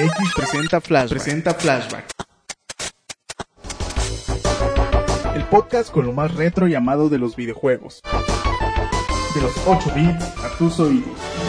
ResetMX presenta Flashback. El podcast con lo más retro y amado de los videojuegos. De los 8 bits a tus oídos.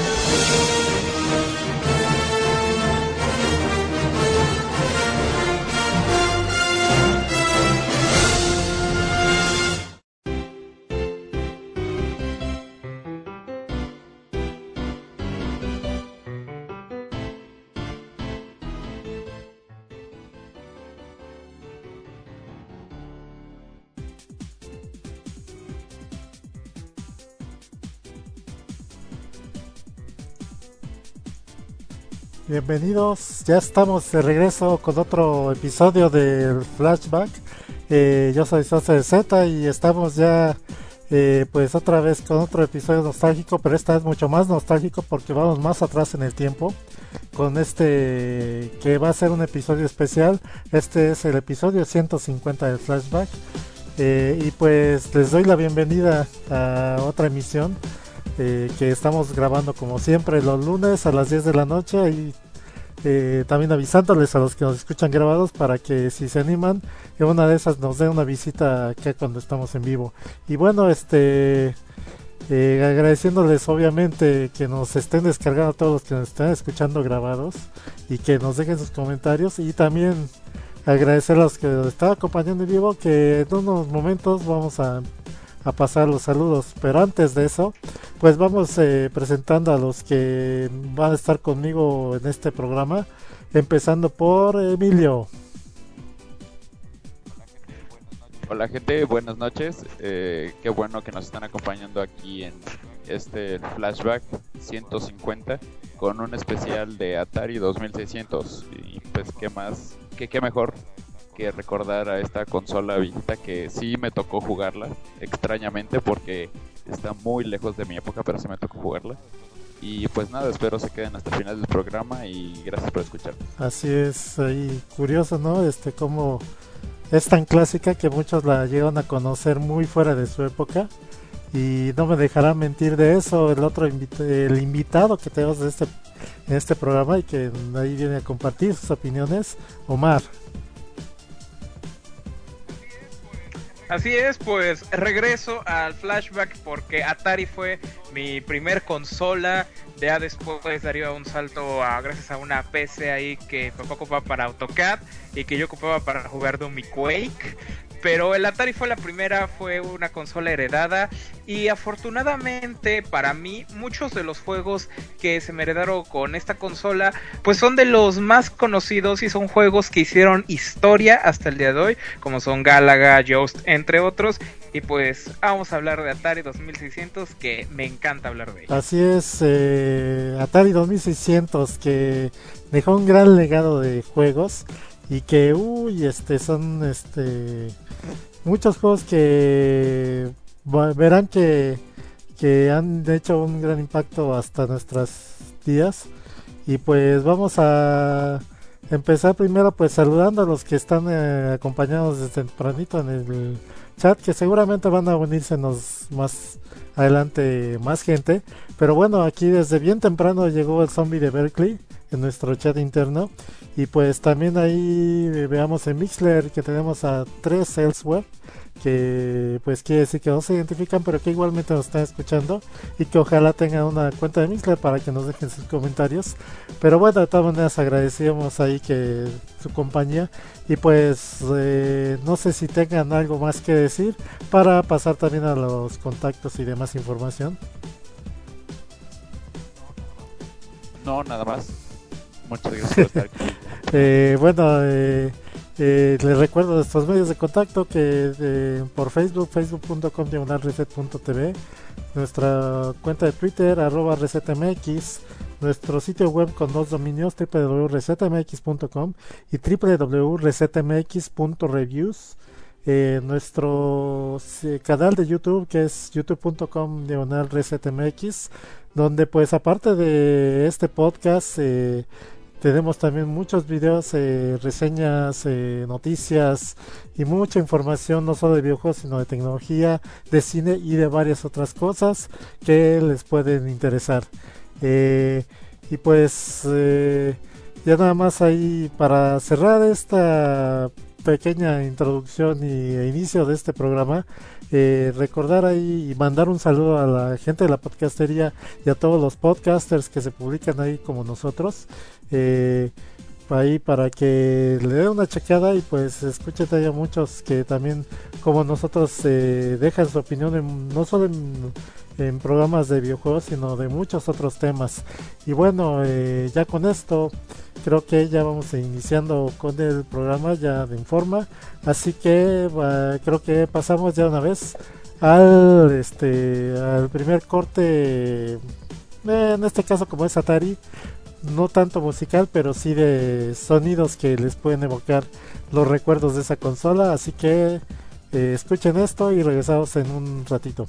Bienvenidos, ya estamos de regreso con otro episodio del Flashback. Yo soy Sosa Z y estamos ya pues otra vez con otro episodio nostálgico, pero esta vez mucho más nostálgico porque vamos más atrás en el tiempo con este que va a ser un episodio especial. Este es el episodio 150 del Flashback y pues les doy la bienvenida a otra emisión que estamos grabando como siempre los lunes a las 10 de la noche y también avisándoles a los que nos escuchan grabados para que si se animan en una de esas nos den una visita acá cuando estamos en vivo. Y bueno, agradeciéndoles obviamente que nos estén descargando a todos los que nos están escuchando grabados y que nos dejen sus comentarios, y también agradecer a los que nos están acompañando en vivo, que en unos momentos vamos a pasar los saludos, pero antes de eso pues vamos presentando a los que van a estar conmigo en este programa, empezando por Emilio. Hola gente, buenas noches, qué bueno que nos están acompañando aquí en este Flashback 150 con un especial de Atari 2600, y pues qué mejor que recordar a esta consola viejita que sí me tocó jugarla, extrañamente porque está muy lejos de mi época, pero sí me tocó jugarla. Y pues nada, espero se queden hasta el final del programa y gracias por escuchar. Así es, ahí curioso, ¿no? Como es tan clásica que muchos la llegan a conocer muy fuera de su época, y no me dejará mentir de eso el invitado que tenemos en este programa y que ahí viene a compartir sus opiniones, Omar. Así es, pues regreso al Flashback porque Atari fue mi primer consola. Ya después daría un salto gracias a una PC ahí que papá ocupaba para AutoCAD y que yo ocupaba para jugar Doom y Quake. Pero el Atari fue la primera, fue una consola heredada, y afortunadamente para mí muchos de los juegos que se me heredaron con esta consola pues son de los más conocidos y son juegos que hicieron historia hasta el día de hoy, como son Galaga, Joust, entre otros. Y pues vamos a hablar de Atari 2600, que me encanta hablar de ella. Así es, Atari 2600 que dejó un gran legado de juegos y que son muchos juegos que verán que han hecho un gran impacto hasta nuestros días. Y pues vamos a empezar primero pues saludando a los que están acompañados desde tempranito en el chat, que seguramente van a unirsenos más adelante más gente, pero bueno, aquí desde bien temprano llegó el zombie de Berkeley en nuestro chat interno. Y pues también ahí veamos en Mixler que tenemos a 3 Elsewhere, que pues quiere decir que no se identifican, pero que igualmente nos están escuchando y que ojalá tengan una cuenta de Mixler para que nos dejen sus comentarios. Pero bueno, de todas maneras agradecemos ahí que su compañía, y pues no sé si tengan algo más que decir para pasar también a los contactos y demás información. No, nada más. Muchas gracias por estar aquí. Les recuerdo nuestros medios de contacto, que por facebook.com/reset.tv, nuestra cuenta de Twitter @resetmx, nuestro sitio web con 2 dominios, www.resetmx.com y www.resetmx.reviews, nuestro canal de YouTube, que es youtube.com/resetmx, donde pues aparte de este podcast tenemos también muchos videos, reseñas, noticias y mucha información, no solo de videojuegos sino de tecnología, de cine y de varias otras cosas que les pueden interesar. Y pues ya nada más ahí para cerrar esta pequeña introducción e inicio de este programa, recordar ahí y mandar un saludo a la gente de la podcastería y a todos los podcasters que se publican ahí como nosotros, ahí para que le den una checada y pues escuchen ahí a muchos que también como nosotros dejan su opinión no solo en programas de videojuegos, sino de muchos otros temas. Y bueno, ya con esto creo que ya vamos iniciando con el programa ya de forma, así que creo que pasamos ya una vez al primer corte, en este caso como es Atari, no tanto musical, pero sí de sonidos que les pueden evocar los recuerdos de esa consola, así que escuchen esto y regresamos en un ratito.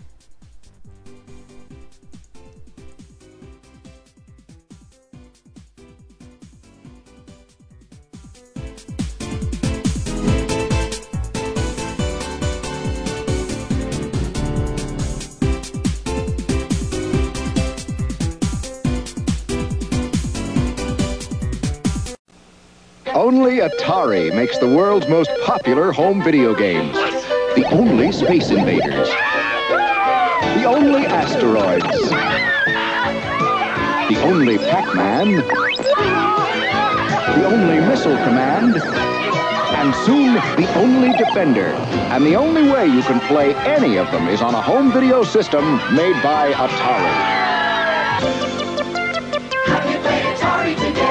Only Atari makes the world's most popular home video games. The only Space Invaders. The only Asteroids. The only Pac-Man. The only Missile Command. And soon, the only Defender. And the only way you can play any of them is on a home video system made by Atari. Have you played Atari today?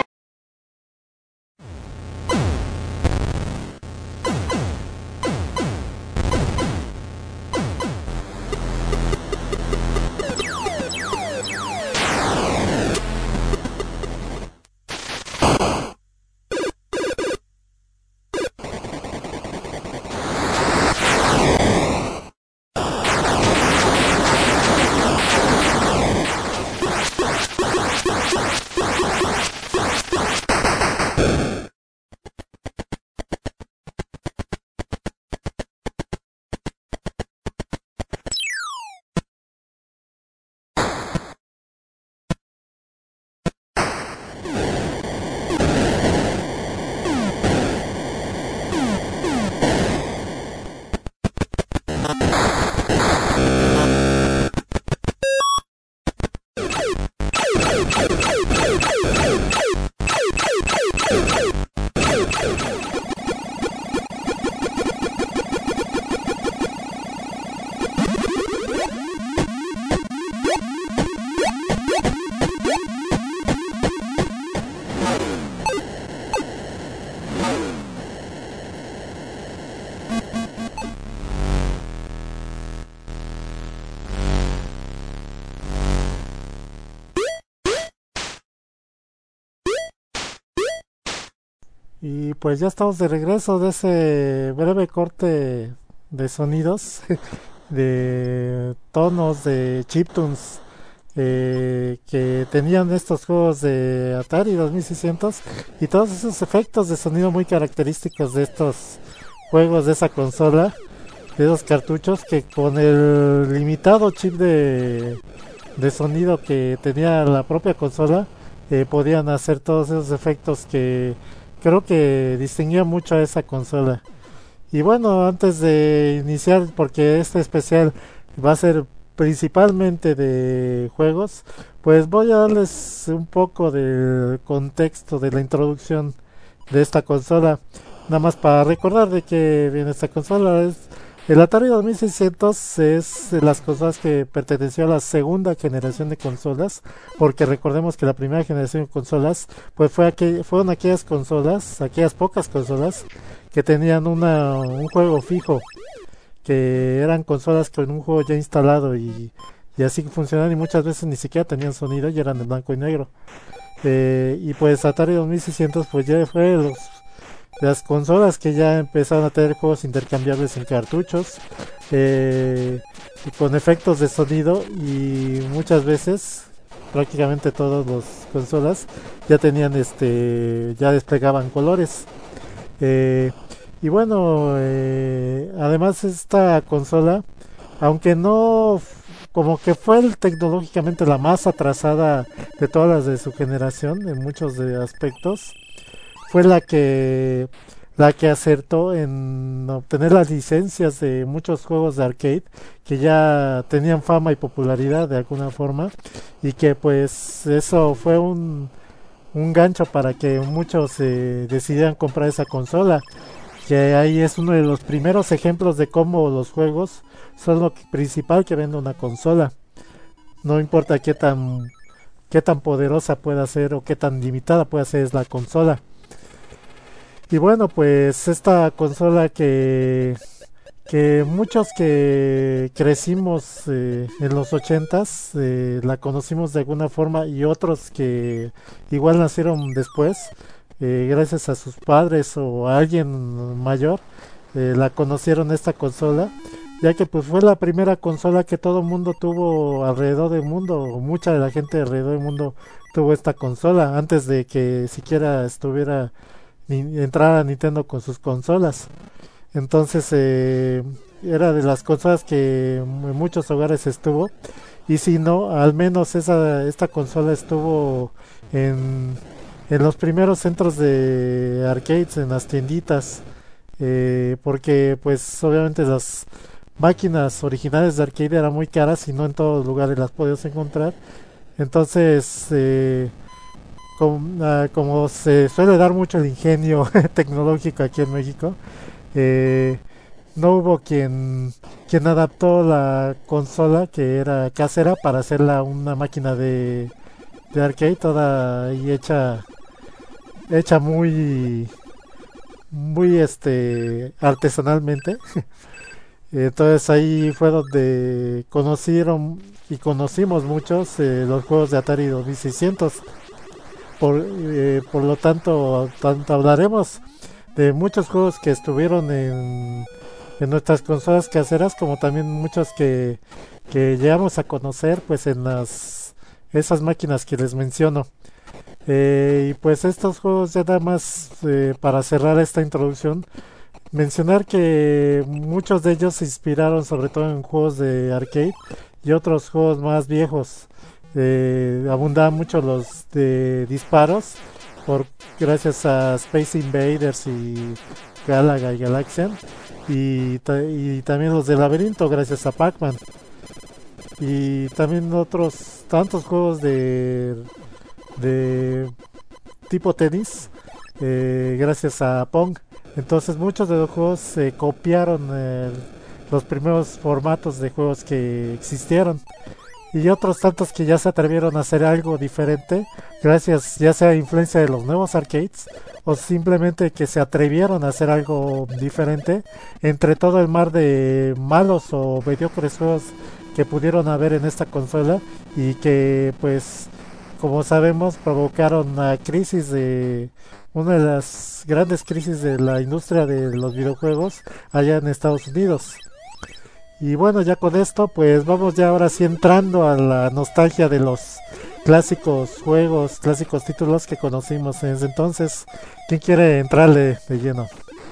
Y pues ya estamos de regreso de ese breve corte de sonidos, de tonos de chiptunes que tenían estos juegos de Atari 2600 y todos esos efectos de sonido muy característicos de estos juegos de esa consola, de esos cartuchos que con el limitado chip de sonido que tenía la propia consola podían hacer todos esos efectos que creo que distinguía mucho a esa consola. Y bueno, antes de iniciar, porque este especial va a ser principalmente de juegos, pues voy a darles un poco del contexto de la introducción de esta consola. Nada más para recordar de que viene esta consola. El Atari 2600 es de las consolas que perteneció a la segunda generación de consolas, porque recordemos que la primera generación de consolas pues fueron aquellas consolas, aquellas pocas consolas que tenían un juego fijo, que eran consolas con un juego ya instalado y así funcionaban, y muchas veces ni siquiera tenían sonido y eran de blanco y negro. Y pues Atari 2600 pues ya fue las consolas que ya empezaron a tener juegos intercambiables en cartuchos, con efectos de sonido, y muchas veces prácticamente todas las consolas ya tenían ya desplegaban colores. Y bueno, además esta consola, aunque no como que fue tecnológicamente la más atrasada de todas las de su generación en muchos de aspectos. Fue la que acertó en obtener las licencias de muchos juegos de arcade que ya tenían fama y popularidad de alguna forma, y que pues eso fue un gancho para que muchos decidieran comprar esa consola, que ahí es uno de los primeros ejemplos de cómo los juegos son lo principal que vende una consola. No importa qué tan poderosa pueda ser o qué tan limitada pueda ser es la consola. Y bueno, pues esta consola que muchos que crecimos en los 80s la conocimos de alguna forma, y otros que igual nacieron después, gracias a sus padres o a alguien mayor, la conocieron esta consola, ya que pues fue la primera consola que todo el mundo tuvo alrededor del mundo, o mucha de la gente alrededor del mundo tuvo esta consola antes de que siquiera entrara Nintendo con sus consolas. Entonces era de las consolas que en muchos hogares estuvo, y si no, al menos esta consola estuvo en los primeros centros de arcades, en las tienditas, porque pues obviamente las máquinas originales de arcade eran muy caras y no en todos los lugares las podías encontrar. Entonces como se suele dar mucho el ingenio tecnológico aquí en México, no hubo quien adaptó la consola que era casera para hacerla una máquina de arcade toda ahí hecha muy artesanalmente. Entonces ahí fue donde conocimos muchos los juegos de Atari 2600. Por lo tanto hablaremos de muchos juegos que estuvieron en nuestras consolas caseras, como también muchos que llegamos a conocer pues en esas máquinas que les menciono. Y pues estos juegos, ya nada más para cerrar esta introducción, mencionar que muchos de ellos se inspiraron sobre todo en juegos de arcade y otros juegos más viejos. Abundaban mucho los de disparos, gracias a Space Invaders y Galaga y Galaxian, y también los de laberinto gracias a Pac-Man, y también otros tantos juegos de tipo tenis, gracias a Pong. Entonces muchos de los juegos se copiaron los primeros formatos de juegos que existieron, y otros tantos que ya se atrevieron a hacer algo diferente gracias ya sea a influencia de los nuevos arcades, o simplemente que se atrevieron a hacer algo diferente entre todo el mar de malos o mediocres juegos que pudieron haber en esta consola, y que pues como sabemos provocaron una de las grandes crisis de la industria de los videojuegos allá en Estados Unidos. Y bueno, ya con esto pues vamos ya ahora sí entrando a la nostalgia de los clásicos juegos, clásicos títulos que conocimos en ese entonces. ¿Quién quiere entrarle de lleno?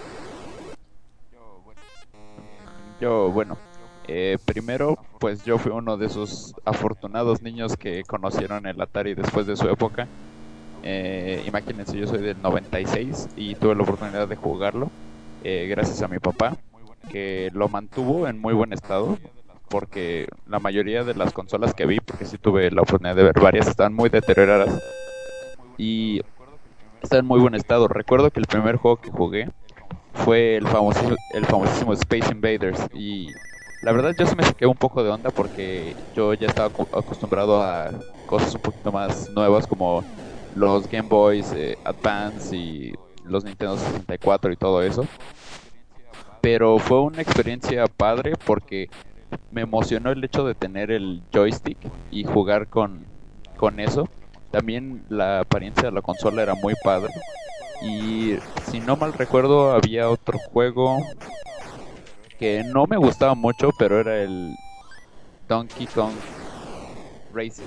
Bueno, primero, pues yo fui uno de esos afortunados niños que conocieron el Atari después de su época. Imagínense, yo soy del 96 y tuve la oportunidad de jugarlo gracias a mi papá, que lo mantuvo en muy buen estado, porque la mayoría de las consolas que vi, porque sí tuve la oportunidad de ver varias, estaban muy deterioradas y están en muy buen estado. Recuerdo que el primer juego que jugué fue el famosísimo Space Invaders, y la verdad yo sí me saqué un poco de onda porque yo ya estaba acostumbrado a cosas un poquito más nuevas como los Game Boys Advance y los Nintendo 64 y todo eso. Pero fue una experiencia padre porque me emocionó el hecho de tener el joystick y jugar con eso. También la apariencia de la consola era muy padre. Y si no mal recuerdo, había otro juego que no me gustaba mucho, pero era el Donkey Kong Racing.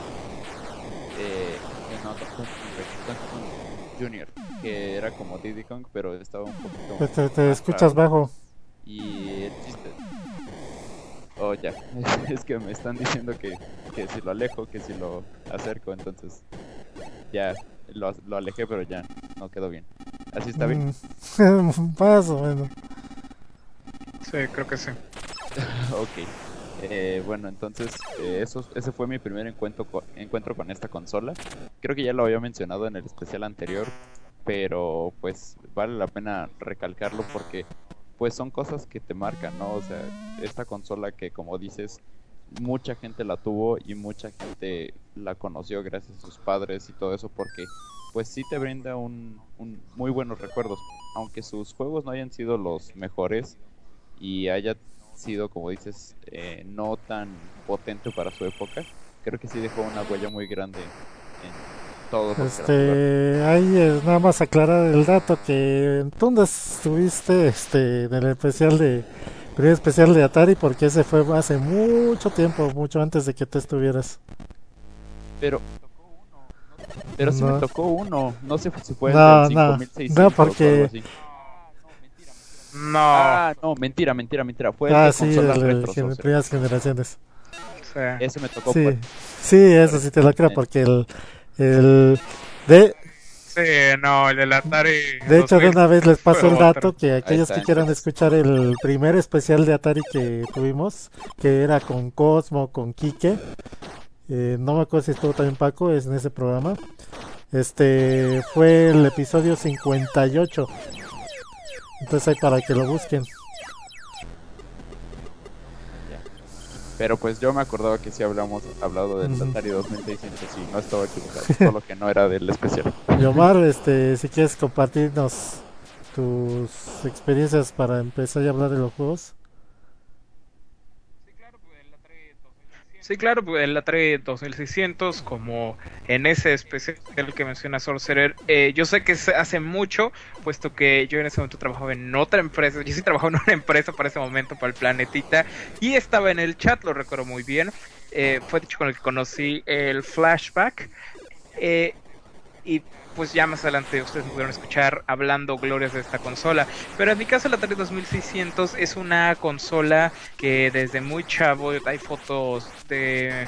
No, Donkey Kong Junior, que era como Diddy Kong, pero estaba un poquito Te escuchas bajo. Y el chiste... Oh, ya. Es que me están diciendo que si lo alejo, que si lo acerco, entonces ya lo alejé, pero ya no quedó bien. ¿Así está bien? Más o menos. Sí, creo que sí. Ok. Bueno, entonces ese fue mi primer encuentro con esta consola. Creo que ya lo había mencionado en el especial anterior, pero pues vale la pena recalcarlo porque pues son cosas que te marcan, ¿no? O sea, esta consola que como dices, mucha gente la tuvo y mucha gente la conoció gracias a sus padres y todo eso porque pues sí te brinda un muy buenos recuerdos, aunque sus juegos no hayan sido los mejores y haya sido, como dices, no tan potente para su época, creo que sí dejó una huella muy grande en todos los que la jugaron. Ahí es nada más aclarar el dato que tú dónde estuviste en el primer especial de Atari, porque ese fue hace mucho tiempo, mucho antes de que tú estuvieras. Pero, pero sí me No, tocó uno, no sé si fue el del no, no, no, 5600 o algo porque así. No. Ah, no, mentira, fue el de sí, consolas el retro, Saucer. primeras generaciones. Sí. Ese me tocó Sí, por sí, eso sí te lo creo, en- porque el de Sí, no, el del Atari De hecho, de 2000 una vez les fue paso el otro. dato que ahí aquellos está, que quieran entonces. escuchar el primer especial de Atari que tuvimos, que era con Cosmo, con Quique, no me acuerdo si estuvo también Paco, es en ese programa, fue el episodio 58, entonces ahí para que lo busquen. Ya. Pero pues yo me acordaba que sí hablamos hablado del Ujú. Atari 2600 y no estaba equivocado, solo que no era del especial. Y Omar, si quieres compartirnos tus experiencias para empezar a hablar de los juegos. Sí, claro, pues el Atari 2600, como en ese especial que menciona Sorcerer, yo sé que se hace mucho, puesto que yo en ese momento trabajaba en otra empresa, yo sí trabajaba en una empresa para ese momento, para el Planetita, y estaba en el chat, lo recuerdo muy bien, fue dicho con el que conocí el Flashback, eh, y pues ya más adelante ustedes me pudieron escuchar hablando glorias de esta consola. Pero en mi caso la Atari 2600 es una consola que desde muy chavo hay fotos de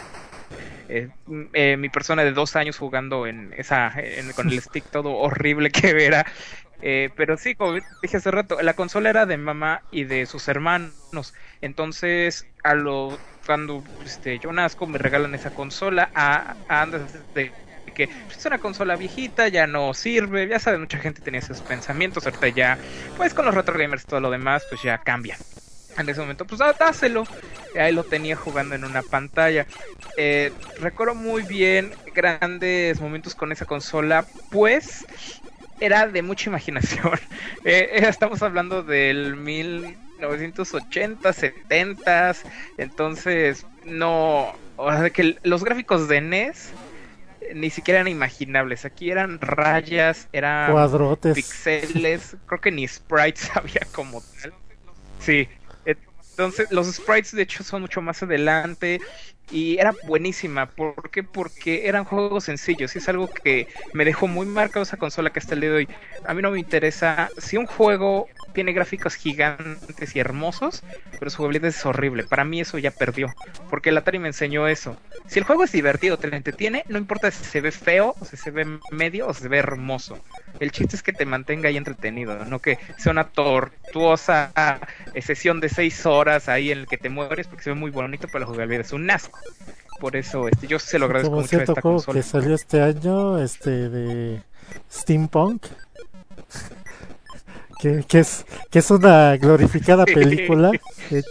mi persona de 2 años jugando con el stick todo horrible que era. Pero sí, como dije hace rato, la consola era de mamá y de sus hermanos. Entonces, cuando yo nazco, me regalan esa consola antes de que pues, es una consola viejita, ya no sirve, ya saben, mucha gente tenía esos pensamientos, ahorita ya, pues con los retro gamers y todo lo demás, pues ya cambia. En ese momento, pues dáselo. Ahí lo tenía jugando en una pantalla. Recuerdo muy bien grandes momentos con esa consola, pues era de mucha imaginación. Estamos hablando del 1980, 70, entonces no, o sea que los gráficos de NES ni siquiera eran imaginables. Aquí eran rayas, eran Cuadrotes. pixeles, creo que ni sprites había como tal. Sí, entonces los sprites de hecho son mucho más adelante y era buenísima. ¿Por qué? Porque eran juegos sencillos y es algo que me dejó muy marcado esa consola que hasta el día de hoy. A mí no me interesa si un juego tiene gráficos gigantes y hermosos, pero su jugabilidad es horrible. Para mí eso ya perdió, porque el Atari me enseñó eso. Si el juego es divertido, te entretiene, no importa si se ve feo, o si se ve medio, o si se ve hermoso. El chiste es que te mantenga ahí entretenido, no que sea una tortuosa sesión de 6 horas ahí en el que te mueres porque se ve muy bonito, pero la jugabilidad es un asco. Por eso yo se lo Sí, agradezco como mucho a cierto esta juego consola. que salió este año, de Steampunk, que es una glorificada película. eh,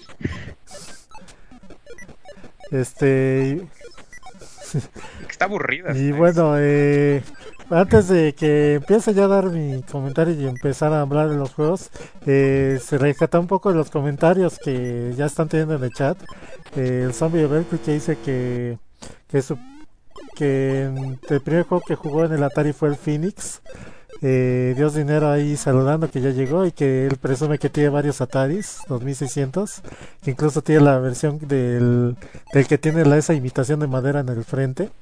Este, Está aburrida. y bueno, antes de que empiece ya a dar mi comentario y empezar a hablar de los juegos, se rescata un poco de los comentarios que ya están teniendo en el chat. El Zombie de Berkeley que dice que, su, que el primer juego que jugó en el Atari fue el Phoenix. Dios Dinero ahí saludando que ya llegó y que él presume que tiene varios Ataris 2600, que incluso tiene la versión del que tiene esa imitación de madera en el frente.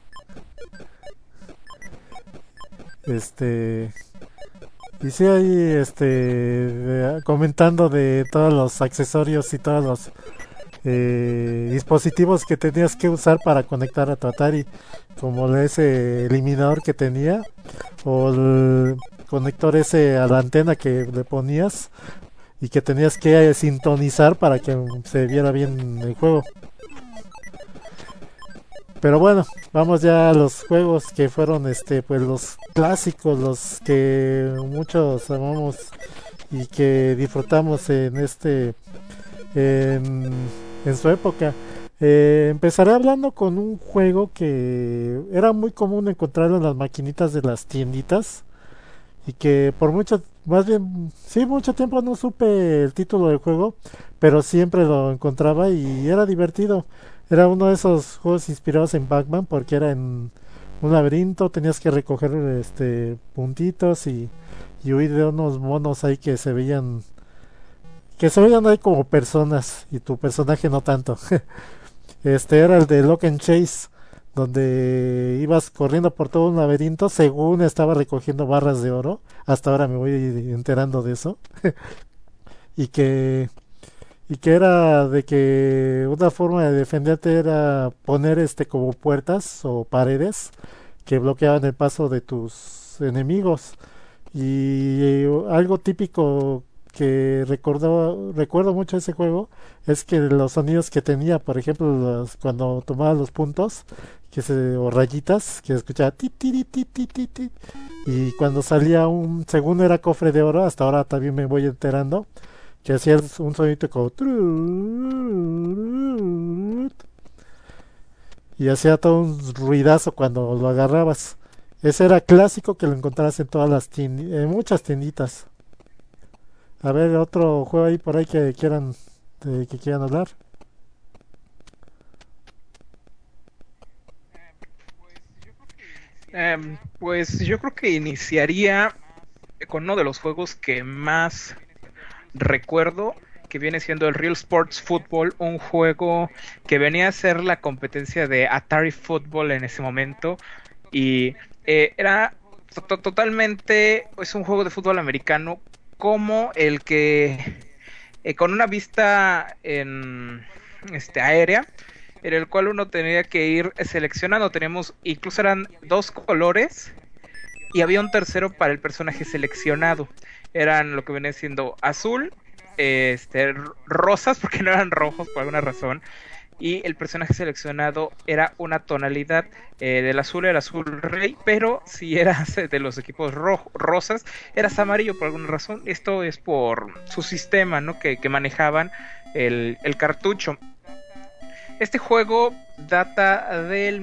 Y sí ahí comentando de todos los accesorios y todos los dispositivos que tenías que usar para conectar a tu Atari, como ese eliminador que tenía, o el conector ese a la antena que le ponías y que tenías que sintonizar para que se viera bien el juego. Pero bueno, vamos ya a los juegos que fueron pues los clásicos, los que muchos amamos y que disfrutamos en en su época. Empezaré hablando con un juego que era muy común encontrarlo en las maquinitas de las tienditas y que por mucho tiempo no supe el título del juego, pero siempre lo encontraba y era divertido. Era uno de esos juegos inspirados en Pac-Man porque era en un laberinto, tenías que recoger puntitos y huir de unos monos ahí que se veían ahí como personas y tu personaje no tanto. Era el de Lock and Chase, donde ibas corriendo por todo un laberinto según estaba recogiendo barras de oro. Hasta ahora me voy enterando de eso. y que era de que una forma de defenderte era poner como puertas o paredes que bloqueaban el paso de tus enemigos. Y algo típico que recuerdo mucho ese juego es que los sonidos que tenía, por ejemplo, cuando tomaba los puntos o rayitas, que escuchaba ti, ti, ti, ti, ti, ti, y cuando salía un segundo era cofre de oro. Hasta ahora también me voy enterando que hacía un sonido como y hacía todo un ruidazo cuando lo agarrabas. Ese era clásico, que lo encontrabas en todas en muchas tienditas. A ver, otro juego ahí por ahí que quieran hablar. Pues yo creo que iniciaría con uno de los juegos que más recuerdo, que viene siendo el Real Sports Football, un juego que venía a ser la competencia de Atari Football en ese momento, y era totalmente, es un juego de fútbol americano como el que con una vista aérea, en el cual uno tenía que ir seleccionando. Incluso eran 2 colores y había un tercero para el personaje seleccionado. Eran lo que venía siendo azul, rosas, porque no eran rojos por alguna razón, y el personaje seleccionado era una tonalidad del azul, era azul rey, pero si eras de los equipos rosas, eras amarillo por alguna razón. Esto es por su sistema, ¿no?, que manejaban el cartucho. Este juego data del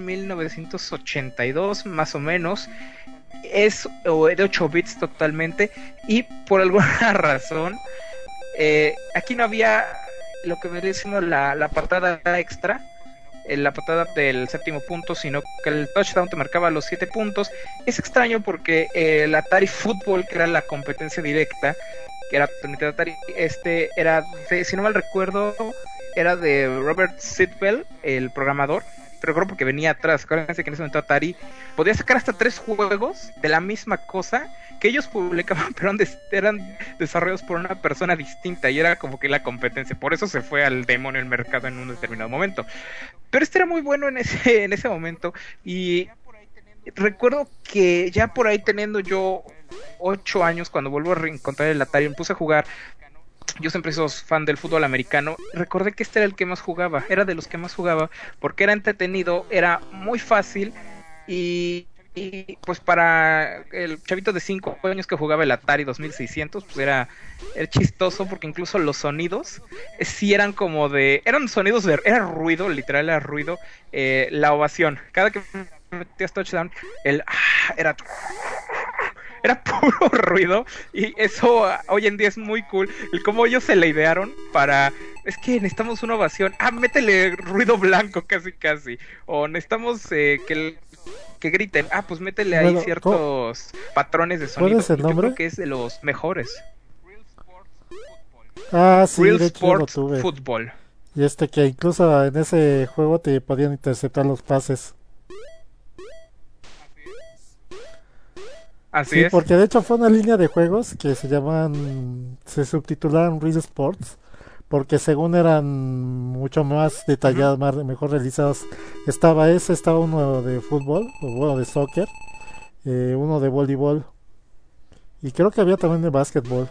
1982 más o menos, es de 8 bits totalmente, y por alguna razón aquí no había lo que vendría siendo la patada extra, la patada del séptimo punto, sino que el touchdown te marcaba los 7 puntos. Es extraño porque el Atari Football, que era la competencia directa, que era totalmente de Atari, era si no mal recuerdo, era de Robert Sidwell, el programador. Te recuerdo porque venía atrás. Acuérdense que en ese momento Atari podía sacar hasta 3 juegos de la misma cosa que ellos publicaban, pero eran desarrollados por una persona distinta, y era como que la competencia. Por eso se fue al demonio el mercado en un determinado momento. Pero era muy bueno en ese momento, y recuerdo que ya por ahí, teniendo yo 8 años, cuando vuelvo a reencontrar el Atari, me puse a jugar. Yo siempre soy fan del fútbol americano. Recordé que era el que más jugaba, era de los que más jugaba, porque era entretenido, era muy fácil, y pues para el chavito de 5 años que jugaba el Atari 2600, pues era chistoso, porque incluso los sonidos sí eran como eran sonidos era ruido, literal era ruido. La ovación, cada que metías touchdown, era puro ruido, y eso hoy en día es muy cool, el cómo ellos se la idearon para, es que necesitamos una ovación, métele ruido blanco casi, o necesitamos que griten, pues métele ahí ciertos patrones de sonido. ¿Cuál es el nombre? Yo creo que es de los mejores. Sí, Real Sports Football. Y que incluso en ese juego te podían interceptar los pases. Así es. Porque de hecho fue una línea de juegos que se subtitularon Real Sports, porque según eran mucho más detallados, mejor realizados. Estaba uno de fútbol, o bueno, de soccer, uno de voleibol, y creo que había también de básquetbol.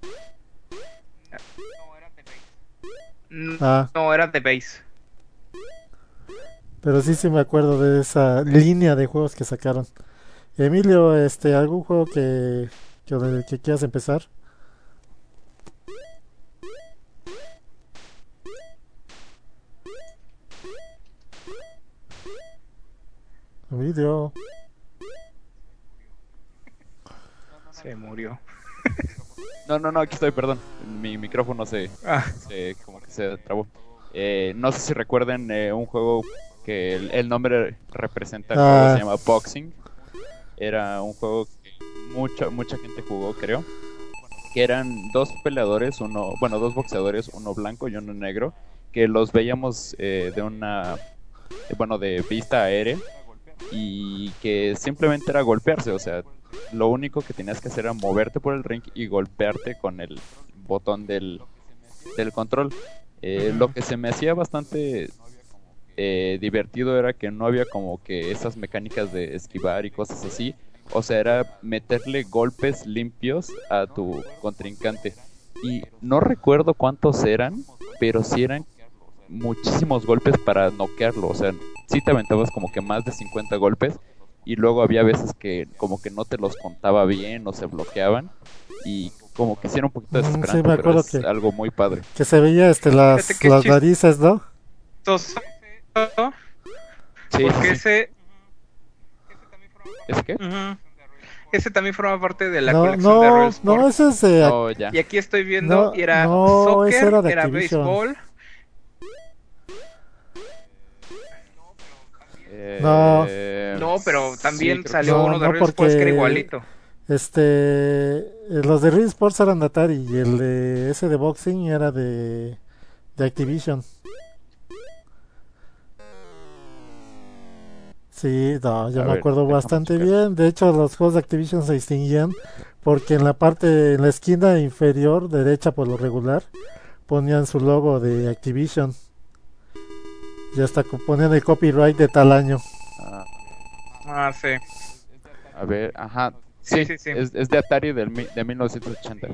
No, era de base. Pero sí me acuerdo de esa línea de juegos que sacaron. Emilio, ¿algún juego que quieras empezar? Emilio. Se murió. No, aquí estoy, perdón. Mi micrófono como que se trabó. No sé si recuerden un juego que el nombre representa, se llama Boxing. Era un juego que mucha gente jugó, creo. Que eran dos peleadores, dos boxeadores, uno blanco y uno negro, que los veíamos de vista aérea, y que simplemente era golpearse. O sea, lo único que tenías que hacer era moverte por el ring y golpearte con el botón del control. Lo que se me hacía bastante divertido era que no había como que esas mecánicas de esquivar y cosas así. O sea, era meterle golpes limpios a tu contrincante. Y no recuerdo cuántos eran, pero sí eran muchísimos golpes para noquearlo. O sea, sí te aventabas como que más de 50 golpes, y luego había veces que como que no te los contaba bien o se bloqueaban, y como que sí era un poquito desesperante, sí, me acuerdo, pero es algo muy padre. Que se veía las narices, ¿no? Sí, porque ese ¿Ese qué? Ese también forma parte de la colección de Royal Sport. No, ese es y aquí estoy viendo, era soccer, era béisbol. No, pero también salió uno de Royal Sports que era igualito. Los de Royal Sports eran de Atari, y el de ese de Boxing era de Activision. Sí, yo me acuerdo bastante bien. De hecho, los juegos de Activision se distinguían porque en la esquina inferior derecha, por lo regular, ponían su logo de Activision. Y hasta ponían el copyright de tal año. Sí. A ver, ajá. Sí. Es de Atari de 1980.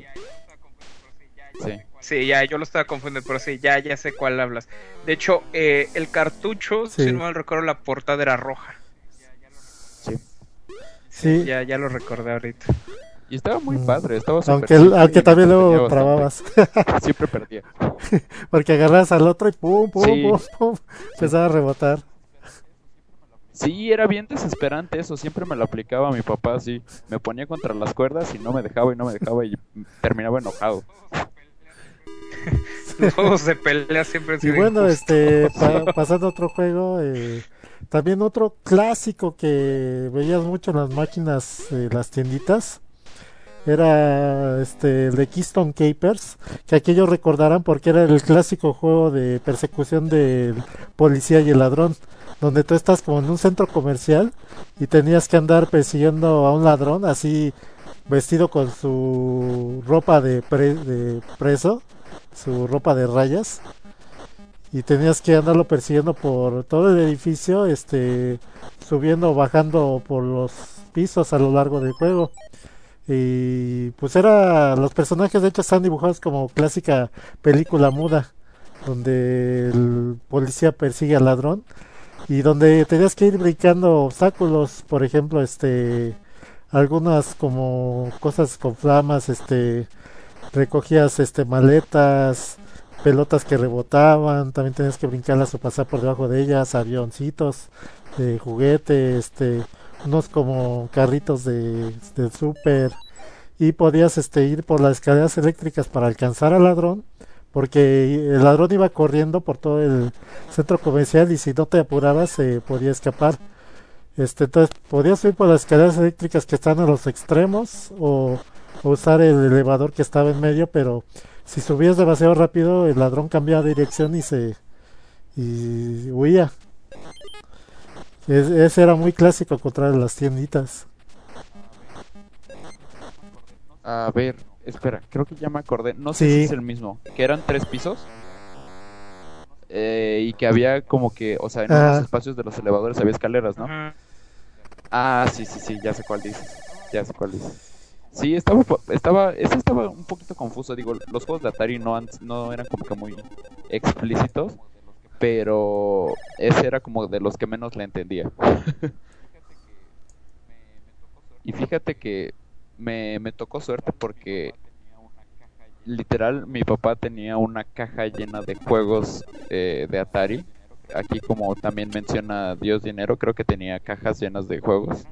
Sí, ya, yo lo estaba confundiendo, pero sí, ya sé cuál hablas. De hecho, el cartucho, si no mal recuerdo, la portada era roja. Sí. Ya lo recordé ahorita. Y estaba muy padre, estaba súper. Aunque también luego trababas. Siempre perdía. Porque agarras al otro y pum, empezaba a rebotar. Sí, era bien desesperante eso, siempre me lo aplicaba mi papá así. Me ponía contra las cuerdas y no me dejaba y terminaba enojado. Los juegos de pelea siempre han sido Y bueno, pasando a otro juego, también otro clásico que veías mucho en las máquinas, las tienditas, era el de Keystone Capers, que aquellos recordarán porque era el clásico juego de persecución del policía y el ladrón, donde tú estás como en un centro comercial y tenías que andar persiguiendo a un ladrón así vestido con su ropa de preso, su ropa de rayas, y tenías que andarlo persiguiendo por todo el edificio, subiendo o bajando por los pisos a lo largo del juego. Y pues los personajes de hecho están dibujados como clásica película muda, donde el policía persigue al ladrón y donde tenías que ir brincando obstáculos, por ejemplo, algunas como cosas con flamas, recogías maletas, pelotas que rebotaban, también tenías que brincarlas o pasar por debajo de ellas, avioncitos de juguete, unos como carritos del súper, y podías ir por las escaleras eléctricas para alcanzar al ladrón, porque el ladrón iba corriendo por todo el centro comercial y si no te apurabas podía escapar. Entonces podías subir por las escaleras eléctricas que están a los extremos o usar el elevador que estaba en medio, pero si subías demasiado rápido el ladrón cambiaba de dirección y huía. Ese era muy clásico encontrar en las tienditas. A ver, espera, creo que ya me acordé. No sé Sí. si es el mismo. Que eran 3 pisos. Y que había como que, o sea, en unos espacios de los elevadores había escaleras, ¿no? Ujú. Ah, sí, ya sé cuál dices. Sí, ese estaba un poquito confuso. Digo, los juegos de Atari no eran como que muy explícitos, pero ese era como de los que menos le entendía. Y fíjate que me tocó suerte porque literal mi papá tenía una caja llena de juegos de Atari. Aquí como también menciona Dios Dinero, creo que tenía cajas llenas de juegos.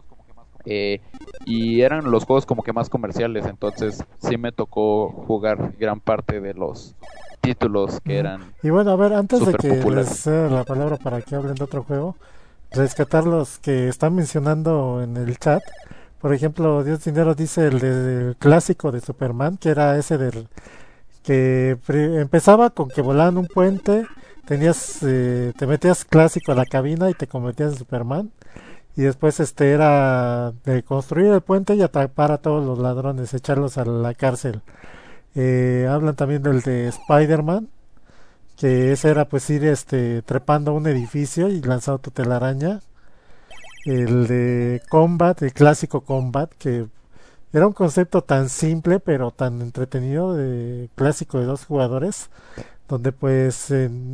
Y eran los juegos como que más comerciales, entonces sí me tocó jugar gran parte de los títulos que eran Y bueno, a ver, antes de súper que populares. les dé la palabra para que hablen de otro juego, rescatar los que están mencionando en el chat. Por ejemplo, Dios Dinero dice el del clásico de Superman, que era ese del que empezaba con que volaban un puente, te metías clásico a la cabina y te convertías en Superman. Y después era de construir el puente y atrapar a todos los ladrones, echarlos a la cárcel. Hablan también del de Spider-Man, que ese era pues ir trepando a un edificio y lanzando tu telaraña. El de Combat, el clásico Combat, que era un concepto tan simple pero tan entretenido, de clásico de 2 jugadores, donde pues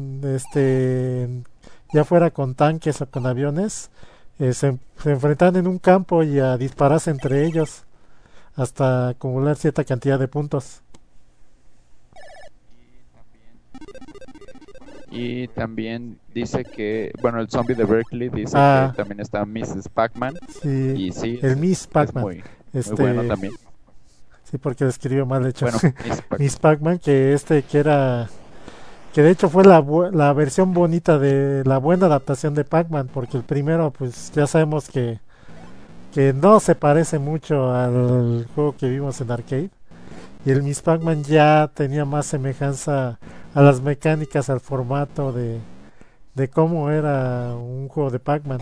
ya fuera con tanques o con aviones, se enfrentan en un campo y a dispararse entre ellos hasta acumular cierta cantidad de puntos. Y también dice que, bueno, el zombie de Berkeley dice Ah. que también está Mrs. Pac-Man. Sí, Y sí, el Miss es Pac-Man. muy bueno también. Sí, porque lo escribió mal, de hecho. Bueno, Miss Pac-Man. Miss Pac-Man, que de hecho fue la versión bonita de la buena adaptación de Pac-Man, porque el primero pues ya sabemos que no se parece mucho al juego que vimos en arcade, y el Miss Pac-Man ya tenía más semejanza a las mecánicas, al formato de cómo era un juego de Pac-Man.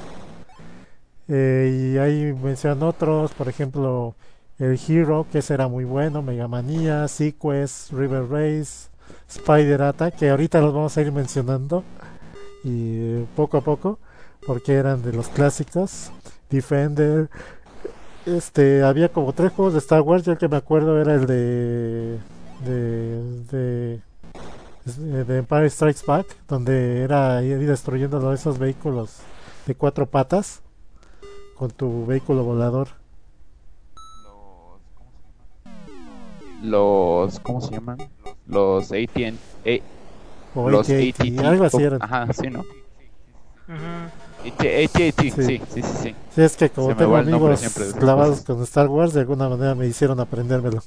Y ahí mencionan otros, por ejemplo el Hero, que ese era muy bueno, Mega Manía, Sequest, River Race, Spider Attack, que ahorita los vamos a ir mencionando y poco a poco, porque eran de los clásicos. Defender, había como 3 juegos de Star Wars. Yo el que me acuerdo era el de Empire Strikes Back, donde era ir destruyendo esos vehículos de 4 patas con tu vehículo volador. ¿Cómo se llaman? Los AT&T. O Los AT&T, AT&T. algo así eran. Ajá, sí, ¿no? Ujú. AT&T, Sí. sí. Sí, es que como Se me tengo va el nombre amigos siempre de esas clavados cosas. con Star Wars, de alguna manera me hicieron aprendérmelo.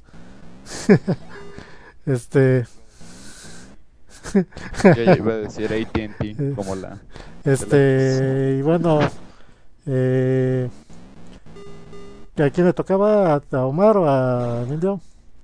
Yo ya iba a decir AT&T como la... Y bueno, ¿a quién le tocaba? ¿A Omar o a Emilio?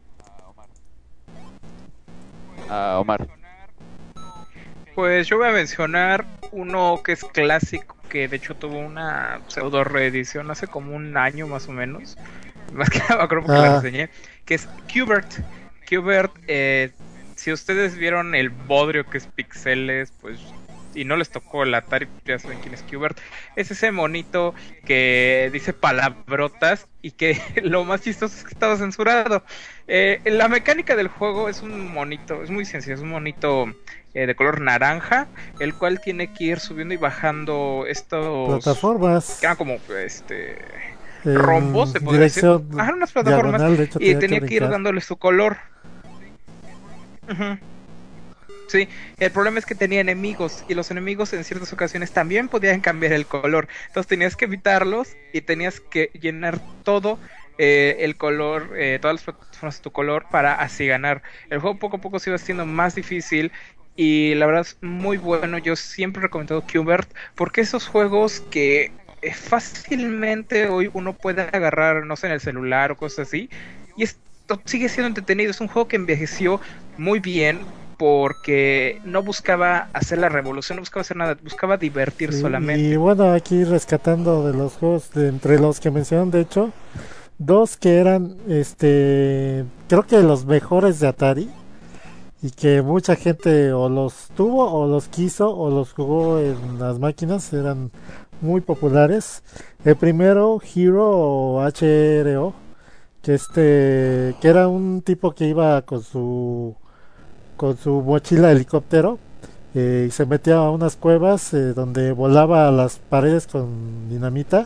a Omar. Pues yo voy a mencionar uno que es clásico, que de hecho tuvo una pseudo reedición hace como un año más o menos. Más que nada me acuerdo porque la reseñé, que es Qbert. Qbert, si ustedes vieron el bodrio que es pixeles, pues, y no les tocó el Atari, ya saben quién es Qbert. Es ese monito que dice palabrotas y que lo más chistoso es que estaba censurado. La mecánica del juego es un monito, es muy sencillo, es un monito de color naranja, el cual tiene que ir subiendo y bajando estos plataformas, que eran como rombos, se podría decir. Ajá, unas plataformas, diagonal, de hecho, y tenía que ir dándole su color. Uh-huh. Sí, el problema es que tenía enemigos, y los enemigos en ciertas ocasiones también podían cambiar el color, entonces tenías que evitarlos y tenías que llenar todo el color, todas las plataformas de tu color para así ganar. El juego poco a poco se iba haciendo más difícil y la verdad es muy bueno. Yo siempre he recomendado Qbert porque esos juegos que fácilmente hoy uno puede agarrar, no sé, en el celular o cosas así, y esto sigue siendo entretenido. Es un juego que envejeció muy bien porque no buscaba hacer la revolución, no buscaba hacer nada, buscaba divertir solamente. Y bueno, aquí rescatando de los juegos, entre los que mencionan, de hecho, dos que eran, creo que los mejores de Atari y que mucha gente o los tuvo o los quiso o los jugó en las máquinas, eran muy populares. El primero, Hero o HRO, que era un tipo que iba con su mochila helicóptero y se metía a unas cuevas donde volaba a las paredes con dinamita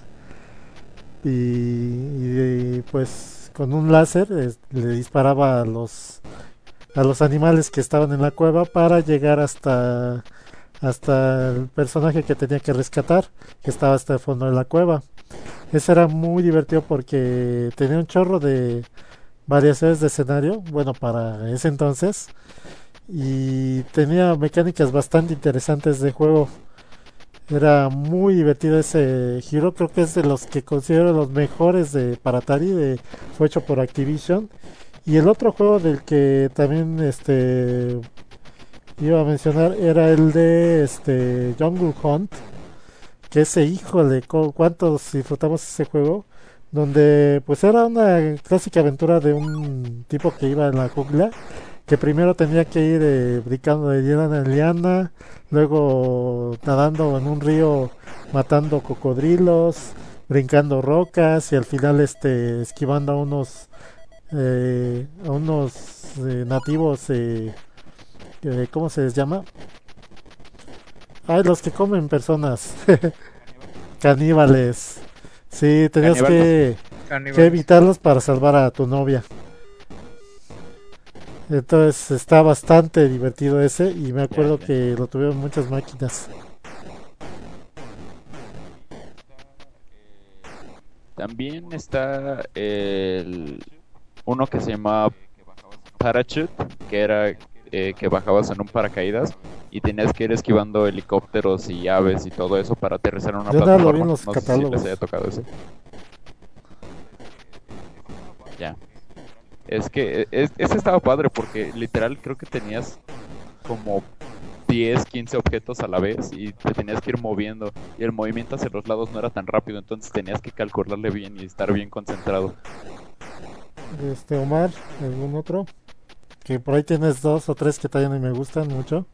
pues con un láser le disparaba a los animales que estaban en la cueva para llegar hasta el personaje que tenía que rescatar, que estaba hasta el fondo de la cueva. Ese era muy divertido porque tenía un chorro de variaciones de escenario, bueno, para ese entonces, y tenía mecánicas bastante interesantes de juego. Era muy divertido ese Hero, creo que es de los que considero los mejores para Atari, fue hecho por Activision. Y el otro juego del que también iba a mencionar era el de Jungle Hunt, que ese, híjole, cuántos disfrutamos ese juego, donde pues era una clásica aventura de un tipo que iba en la jungla, que primero tenía que ir brincando de liana en liana, luego nadando en un río matando cocodrilos, brincando rocas y al final esquivando a unos nativos, ¿cómo se les llama? Ay, los que comen personas. Caníbales. Sí, tenías que evitarlos para salvar a tu novia. Entonces está bastante divertido ese y me acuerdo que lo tuvieron muchas máquinas. También está uno que se llama Parachute, que era que bajabas en un paracaídas y tenías que ir esquivando helicópteros y aves y todo eso para aterrizar en una plataforma. Lo vi en los no catálogos. sé si les haya tocado ese. Ya. Es que ese estaba padre porque literal creo que tenías como 10, 15 objetos a la vez y te tenías que ir moviendo y el movimiento hacia los lados no era tan rápido, entonces tenías que calcularle bien y estar bien concentrado. Omar, ¿algún otro? Que por ahí tienes 2 o 3 que también me gustan mucho.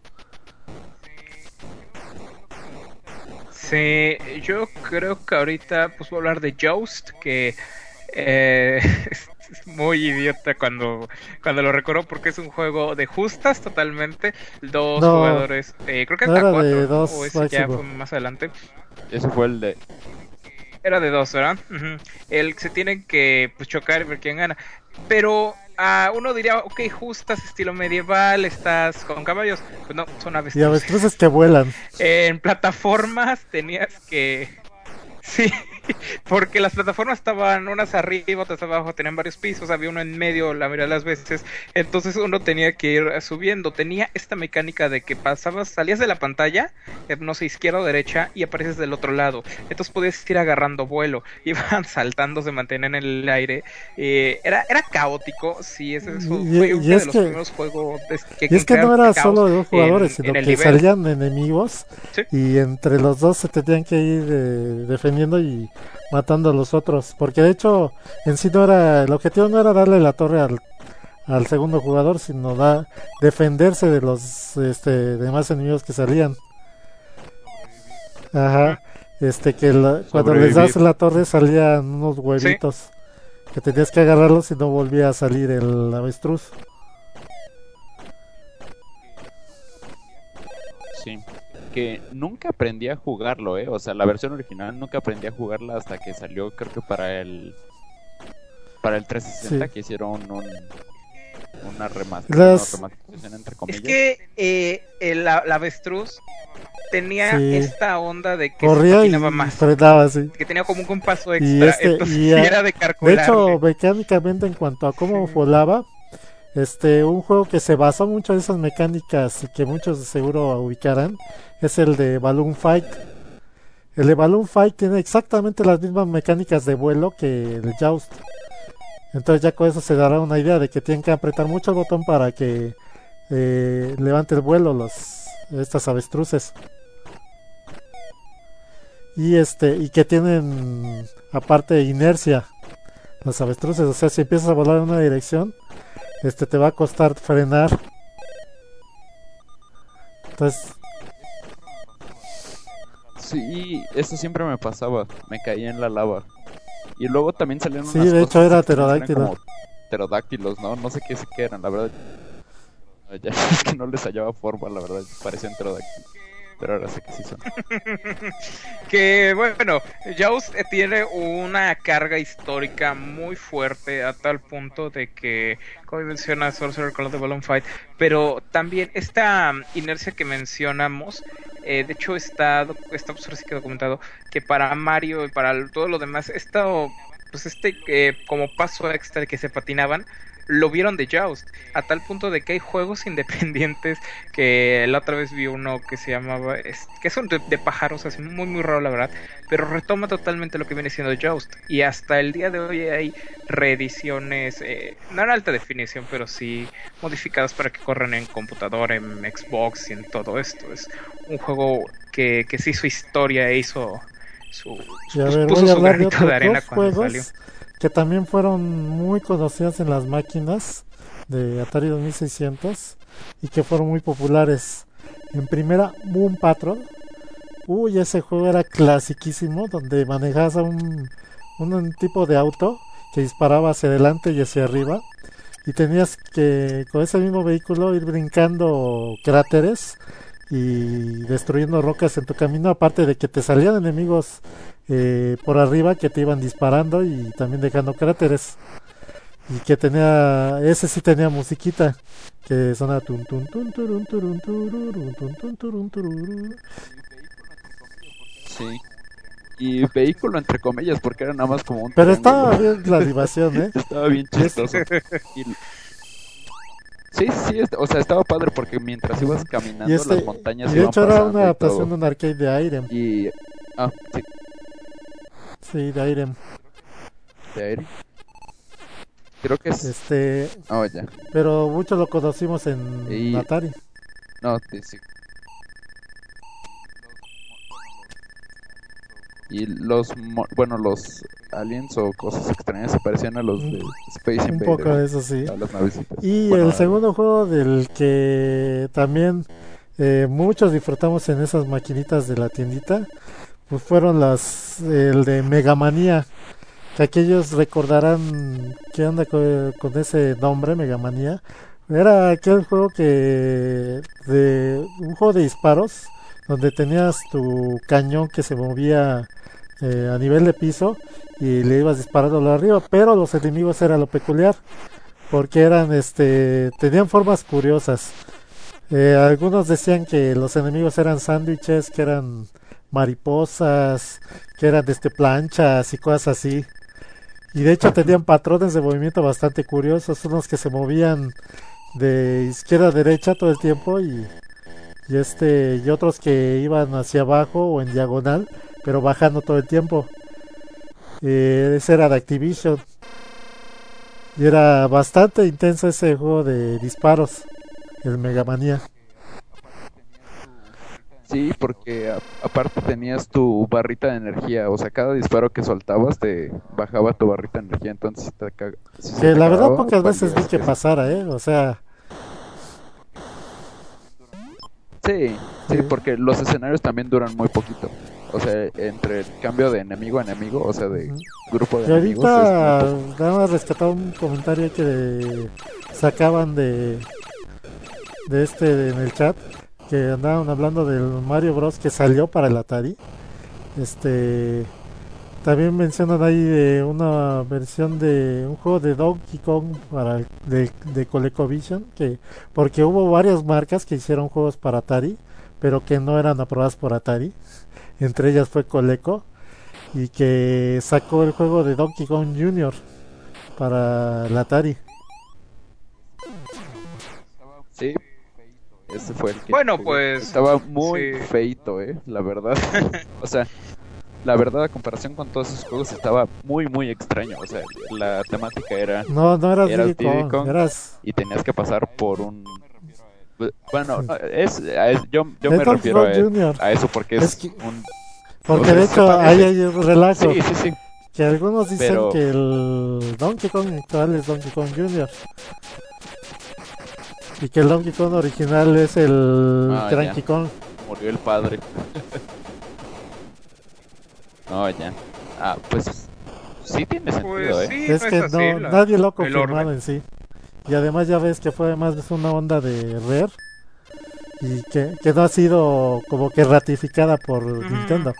Sí, yo creo que ahorita pues voy a hablar de Joust, que es muy idiota cuando lo recuerdo porque es un juego de justas totalmente, dos jugadores, creo que hasta 4, ¿no? O ese ya fue más adelante. Ese fue el de... Era de 2, ¿verdad? Uh-huh. El que se tienen que pues, chocar y ver quién gana. Pero uno diría, ok, justas, estilo medieval, estás con caballos. Pues no, son avestruces. Y avestruces que vuelan. En plataformas tenías que... Sí, porque las plataformas estaban unas arriba, otras abajo, tenían varios pisos, había uno en medio la mayoría de las veces, entonces uno tenía que ir subiendo. Tenía esta mecánica de que salías de la pantalla, no sé, izquierda o derecha, y apareces del otro lado, entonces podías ir agarrando vuelo, iban saltando, se mantenían en el aire, era caótico, sí, ese fue uno de los primeros juegos y es que no era solo de 2 jugadores, sino que salían enemigos, ¿sí? Y entre los dos se tenían que ir defendiendo y matando a los otros, porque de hecho en sí el objetivo no era darle la torre al segundo jugador, sino defenderse de los demás enemigos que salían. Ajá, cuando les das la torre salían unos huevitos, ¿sí? Que tenías que agarrarlos y no volvía a salir el avestruz. Sí. Que nunca aprendí a jugarlo, o sea, la versión original nunca aprendí a jugarla hasta que salió, creo que para el 360, sí. Que hicieron una remasterización entre comillas. Es que la avestruz tenía esta onda de que corría y más. Frenaba, sí. Que tenía como un compaso extra, entonces era de calcular. De hecho, mecánicamente en cuanto a cómo volaba, un juego que se basó mucho en esas mecánicas y que muchos seguro ubicarán es el de Balloon Fight. El de Balloon Fight tiene exactamente las mismas mecánicas de vuelo que el Joust. Entonces ya con eso se dará una idea de que tienen que apretar mucho el botón para que levante el vuelo estas avestruces. Y que tienen aparte inercia. los avestruces. O sea, si empiezas a volar en una dirección, te va a costar frenar. Entonces, Sí, eso siempre me pasaba, me caía en la lava. Y luego también salieron sí, unas de hecho cosas era que eran pterodáctilo. como pterodáctilos, ¿no? No sé qué eran, la verdad. Ya es que no les hallaba forma, la verdad, parecían pterodáctilos. Pero ahora sé que sí son. Que bueno, Jaws tiene una carga histórica muy fuerte a tal punto de que, como menciona Sorcerer Call of the Balloon Fight, pero también esta inercia que mencionamos, de hecho está pues, ahora sí que documentado que para Mario y para todo lo demás, pues como paso extra de que se patinaban, lo vieron de Joust, a tal punto de que hay juegos independientes que la otra vez vi uno que se llamaba, que son de pájaros, así muy muy raro la verdad, pero retoma totalmente lo que viene siendo Joust, y hasta el día de hoy hay reediciones, no en alta definición, pero sí modificadas para que corran en computadora, en Xbox y en todo esto. Es un juego que sí hizo historia e hizo y a pues, ver, puso voy a su hablar de granito de otros arena dos cuando salió. juegos que también fueron muy conocidos en las máquinas de Atari 2600 y que fueron muy populares. En primera, Moon Patrol. Uy, ese juego era clasiquísimo, donde manejabas a un tipo de auto que disparaba hacia adelante y hacia arriba, y tenías que con ese mismo vehículo ir brincando cráteres y destruyendo rocas en tu camino, aparte de que te salían enemigos por arriba que te iban disparando y también dejando cráteres. Y que ese sí tenía musiquita que sonaba tun tun tun turun turun tururun, tun tun turun tururun. Sí. Y vehículo entre comillas, porque era nada más como un Pero estaba triángulo. bien la animación, Estaba bien chistoso. Y... Sí, o sea, estaba padre porque mientras ibas caminando las montañas y de iban hecho era pasando una y adaptación todo. de un arcade de Irem. Y... Ah, sí, Sí, de Irem. de aire. Creo que es... Oh, ya. Pero muchos lo conocimos en Y... Atari. No, sí. Y los aliens o cosas extrañas se parecían a los de Space Un Invaders. poco de eso sí. A las navecitas. Y Bueno, el segundo juego del que también muchos disfrutamos en esas maquinitas de la tiendita, pues fueron el de Megamanía. Que aquellos recordarán qué onda con ese nombre, Megamanía. Era aquel juego un juego de disparos, donde tenías tu cañón que se movía a nivel de piso y le ibas disparando arriba, pero los enemigos era lo peculiar, porque tenían formas curiosas. Algunos decían que los enemigos eran sándwiches, que eran mariposas, que eran planchas y cosas así. Y de hecho tenían patrones de movimiento bastante curiosos, unos que se movían de izquierda a derecha todo el tiempo y otros que iban hacia abajo o en diagonal, pero bajando todo el tiempo. Ese era de Activision. Y era bastante intenso ese juego de disparos, el Megamanía. Sí, porque aparte tenías tu barrita de energía, o sea, cada disparo que soltabas te bajaba tu barrita de energía, entonces si se Que te la verdad acababa, pocas veces vi valías que queso. pasara, o sea... Sí, porque los escenarios también duran muy poquito. O sea, entre el cambio de enemigo a enemigo, o sea, de grupo de Y enemigos, es ahorita muy poco. nada más rescataba un comentario que sacaban en el chat, que andaban hablando del Mario Bros que salió para el Atari. También mencionan ahí de una versión de un juego de Donkey Kong de ColecoVision, porque hubo varias marcas que hicieron juegos para Atari, pero que no eran aprobadas por Atari. Entre ellas fue Coleco, y que sacó el juego de Donkey Kong Jr. para el Atari. Sí, ese fue el que Bueno, jugué. pues Estaba muy sí. feito, la verdad. O sea, la verdad, a comparación con todos esos juegos, estaba muy, muy extraño. O sea, la temática era No eras Diddy Diddy Kong, Kong, eras... y tenías que pasar por un... Bueno, yo me Donkey refiero Kong Jr. a eso porque Es es que- un... Porque o sea, de se hecho ahí parece. hay un relajo. Sí. Que algunos dicen Pero- que el Donkey Kong actual es Donkey Kong Jr. Y que el Donkey Kong original es el Cranky Ya. Kong. Murió el padre. No, ya. Pues sí tiene sentido, Pues sí, Es no que es así no, nadie lo ha el confirmado orden. en sí. Y además ya ves que fue más una onda de Rare y que no ha sido como que ratificada por Nintendo.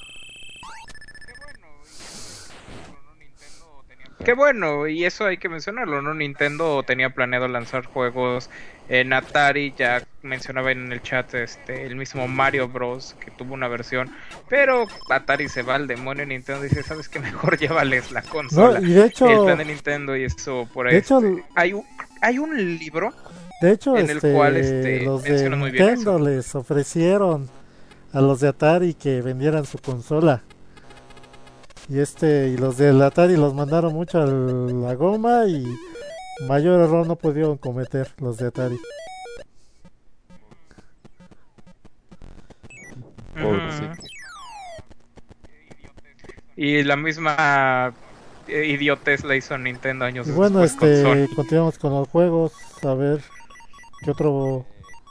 Qué bueno, y eso hay que mencionarlo, ¿no? Nintendo tenía planeado lanzar juegos en Atari, ya mencionaba en el chat el mismo Mario Bros. Que tuvo una versión, pero Atari se va al demonio y Nintendo dice, ¿sabes qué? Mejor llévales la No, consola. y de hecho, El plan de Nintendo y eso por de hecho, hay un libro en el cual los de menciona muy bien Nintendo eso. les ofrecieron a los de Atari que vendieran su consola. Y los del Atari los mandaron mucho a la goma y mayor error no pudieron cometer los de Atari. Pobrecito. Y la misma idiotez la hizo Nintendo años Y bueno, después con Sony. continuamos con los juegos. A ver, ¿qué otro?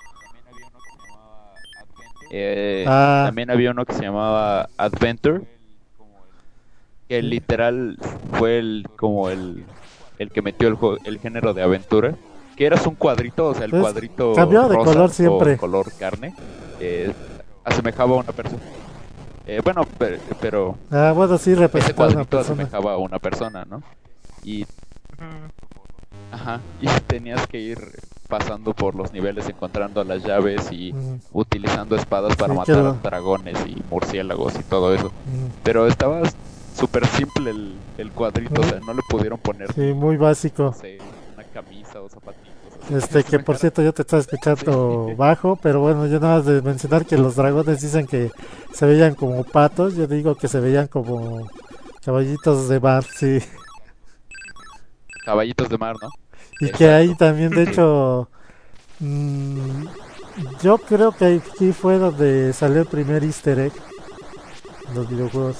También había uno que se llamaba Adventure, que literal fue el que metió el género de aventura, que eras un cuadrito, o sea, el Pues, cuadrito cambiaba de rosa color siempre. o color carne, asemejaba a una persona. Bueno, pero Bueno, sí, ese representaba a una cuadrito persona. asemejaba a una persona, ¿no? Y Ajá, y tenías que ir pasando por los niveles, encontrando las llaves y utilizando espadas para Sí, matar que lo- a dragones y murciélagos y todo eso. Ujú. Pero estaba súper simple el cuadrito, o sea, no le pudieron poner, Sí, muy básico. no sé, una camisa o zapatitos. así Que por cierto yo te estaba escuchando Sí. bajo, pero bueno, yo nada más de mencionar que los dragones dicen que se veían como patos, yo digo que se veían como caballitos de mar, sí. Caballitos de mar, ¿no? Y Exacto. que ahí también, de hecho, mm, yo creo que aquí fue donde salió el primer easter egg en los videojuegos.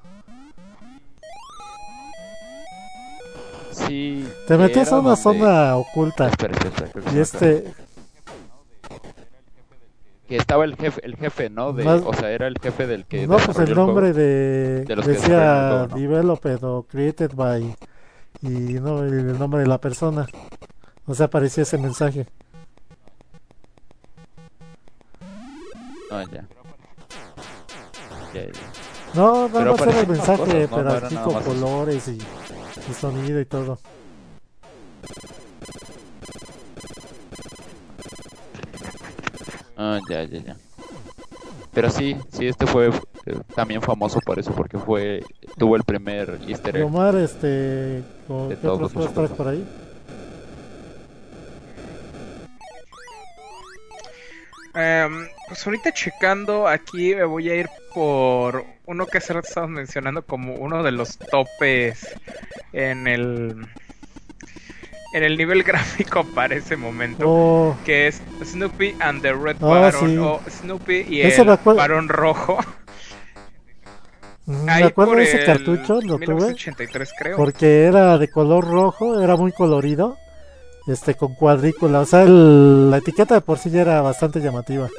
Sí. Te metías era a una donde- oculta oculta Espera, creo que y se me acaba. Que estaba el jefe, ¿no? Más- O sea, era el jefe del que no, pues desarrolló el nombre juego. De los que decía desarrollaron el juego, ¿no? developed o created by y no el nombre de la persona. O sea, aparecía ese mensaje. Ah, ya. Ya. No, nada Pero más era el aparecían más mensaje, cosas, ¿no? pero No era aquí nada con más eso. colores y sonido y todo. Ah, ya. Pero sí, este fue también famoso por eso, porque tuvo el primer easter Y egg. Omar, ¿qué De otros todos los juegos traes por ahí? Pues ahorita checando aquí me voy a ir por uno que hace rato estabas mencionando como uno de los topes en el nivel gráfico para ese momento, Oh, que es Snoopy and the Red Oh, Baron, sí. o Snoopy y Ese me el acuerdo. Barón Rojo. me Ahí acuerdo por de ese el cartucho, lo tuve, 1983 creo. porque era de color rojo, era muy colorido, con cuadrícula, o sea, la etiqueta de por sí ya era bastante llamativa.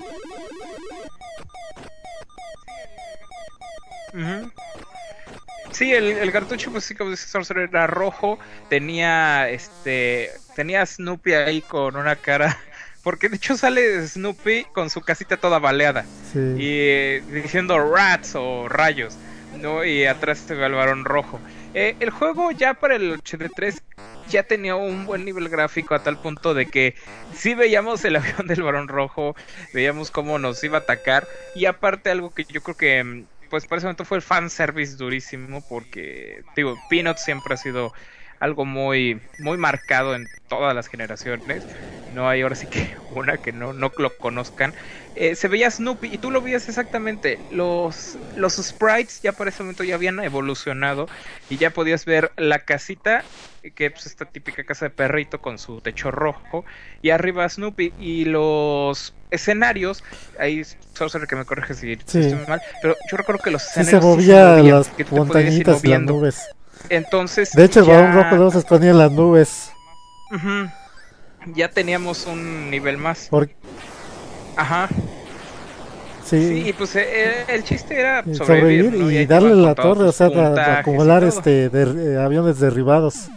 Ujú. Sí, el cartucho, pues sí, como dice Sorcerer, era rojo, tenía a Snoopy ahí con una cara, porque de hecho sale Snoopy con su casita toda baleada Sí. y diciendo rats o rayos, ¿no? Y atrás se ve el Barón Rojo. El juego ya para el 83 ya tenía un buen nivel gráfico a tal punto de que sí veíamos el avión del Barón Rojo, veíamos cómo nos iba a atacar, y aparte algo que yo creo que pues por ese momento fue el fanservice durísimo, porque digo, Peanuts siempre ha sido algo muy muy marcado en todas las generaciones, no hay ahora sí que una que no lo conozcan. Se veía Snoopy y tú lo veías exactamente. Los sprites ya para ese momento ya habían evolucionado y ya podías ver la casita, que pues esta típica casa de perrito con su techo rojo, y arriba Snoopy, y los escenarios, ahí solo que me corrige si estoy mal, pero yo recuerdo que los Sí, escenarios se movían las que tú te podías ir montañitas y las moviendo. nubes. Entonces, De hecho, el ya... balón rojo luego se escondía en las nubes. Ujú. Ya teníamos un nivel más. Ajá. Sí, Sí, y pues el chiste era sobrevivir ¿no? y ahí te darle iban la contando torre, o tus sea, puntajes acumular y todo. aviones derribados.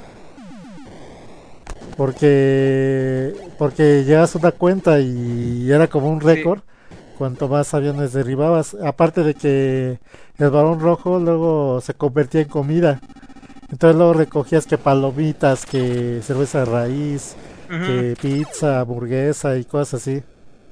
Porque llegas a una cuenta y era como un récord. Sí. Cuanto más aviones derribabas, aparte de que el balón rojo luego se convertía en comida. Entonces luego recogías que palomitas, que cerveza de raíz, Ujú. que pizza, hamburguesa y cosas así.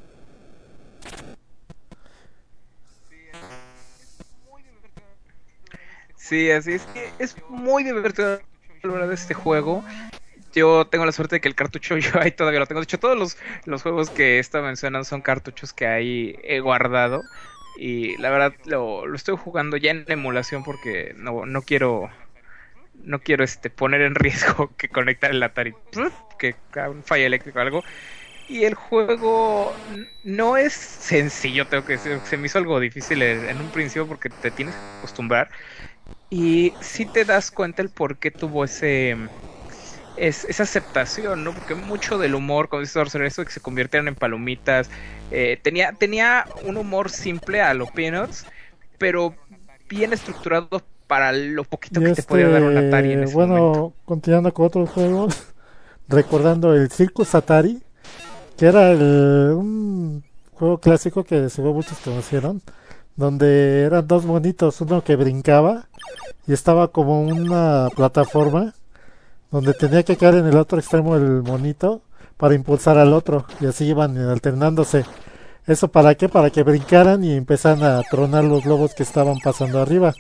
Sí, así es que es muy divertido hablar de este juego. Yo tengo la suerte de que el cartucho yo ahí todavía lo tengo. De hecho, todos los juegos que esta mencionan son cartuchos que ahí he guardado. Y la verdad lo estoy jugando ya en emulación porque no quiero poner en riesgo que conectar el Atari, que un falla eléctrico o algo. Y el juego no es sencillo, tengo que decir. Se me hizo algo difícil en un principio porque te tienes que acostumbrar. Y sí te das cuenta el por qué tuvo esa aceptación, ¿no? Porque mucho del humor, como dice Orson, eso de que se convirtieran en palomitas, tenía un humor simple a los Peanuts, pero bien estructurado para lo poquito Y que te podía dar un Atari en ese momento. continuando con otros juegos, recordando el Circus Atari, que era un juego clásico que seguro muchos conocieron, donde eran dos monitos, uno que brincaba y estaba como una plataforma donde tenía que caer en el otro extremo del monito para impulsar al otro y así iban alternándose. ¿Eso para qué? Para que brincaran y empezaran a tronar los globos que estaban pasando arriba.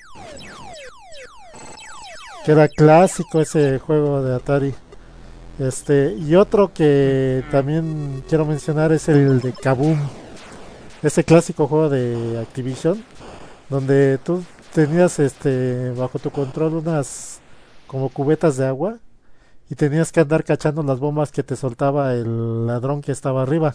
Que era clásico ese juego de Atari. Y otro que también quiero mencionar es el de Kaboom. Ese clásico juego de Activision, donde tú tenías bajo tu control unas como cubetas de agua y tenías que andar cachando las bombas que te soltaba el ladrón que estaba arriba.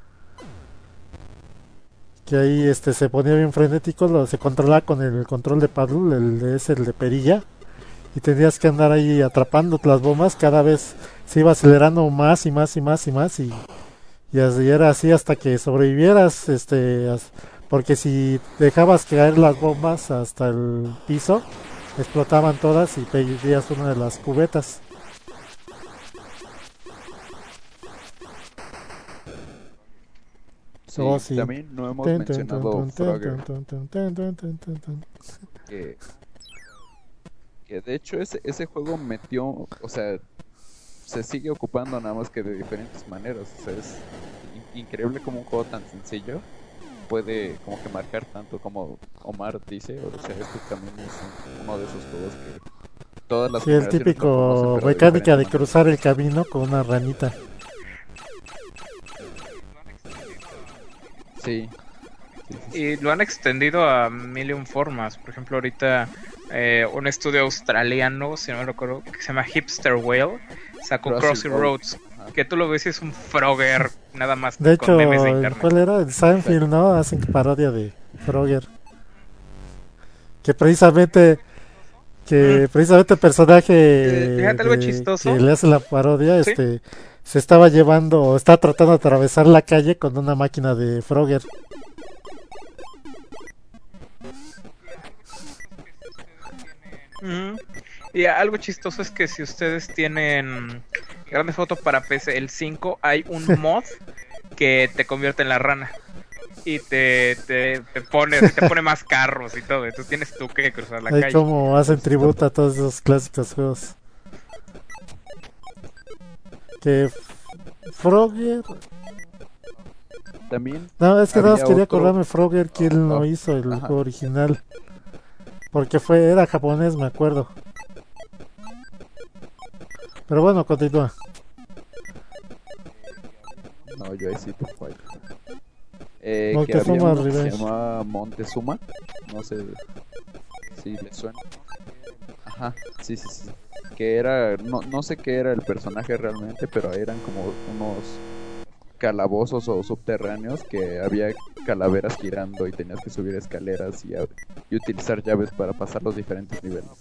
Que ahí se ponía bien frenético, se controlaba con el control de paddle, el de perilla, y tenías que andar ahí atrapando las bombas, cada vez se iba acelerando más y más y más y más y así era así hasta que sobrevivieras, porque si dejabas caer las bombas hasta el piso, explotaban todas y perdías una de las cubetas. Sí, Sí. también no hemos mencionado Frogger, que de hecho ese juego metió, o sea, se sigue ocupando nada más que de diferentes maneras. O sea, es increíble como un juego tan sencillo puede como que marcar tanto como Omar dice. O sea, este también es uno de esos juegos que todas las Sí, el generaciones lo típico conocen, pero mecánica de diferente cruzar el camino con una ranita. manera. Sí. Y lo han extendido a mil y un formas. Por ejemplo, ahorita un estudio australiano, si no me recuerdo, que se llama Hipster Whale, sacó Crossy Roads, que tú lo ves y es un Frogger, nada más De con hecho, memes de internet. ¿cuál era? El Seinfeld, ¿no? Hacen parodia de Frogger. Que precisamente el personaje Fíjate algo chistoso. que le hace la parodia, ¿Sí? se estaba llevando, está tratando de atravesar la calle con una máquina de Frogger. Y algo chistoso es que si ustedes tienen Grande Foto para PC, el 5, hay un mod que te convierte en la rana. Y te pone más carros y todo. Entonces tienes tú que cruzar la Ahí calle. como hacen tributo a todos esos clásicos juegos. Que Frogger... También No, es que nada más había quería otro- acordarme Frogger quién lo hizo el Ajá. juego original. Porque era japonés, me acuerdo. Pero bueno, continúa. No, yo ahí sí te fallo. Que había Montezuma uno que se Revenge. llamaba Montezuma. No sé si le suena. Ajá, sí. Que era, no sé qué era el personaje realmente, pero eran como unos calabozos o subterráneos que había calaveras girando y tenías que subir escaleras y utilizar llaves para pasar los diferentes niveles.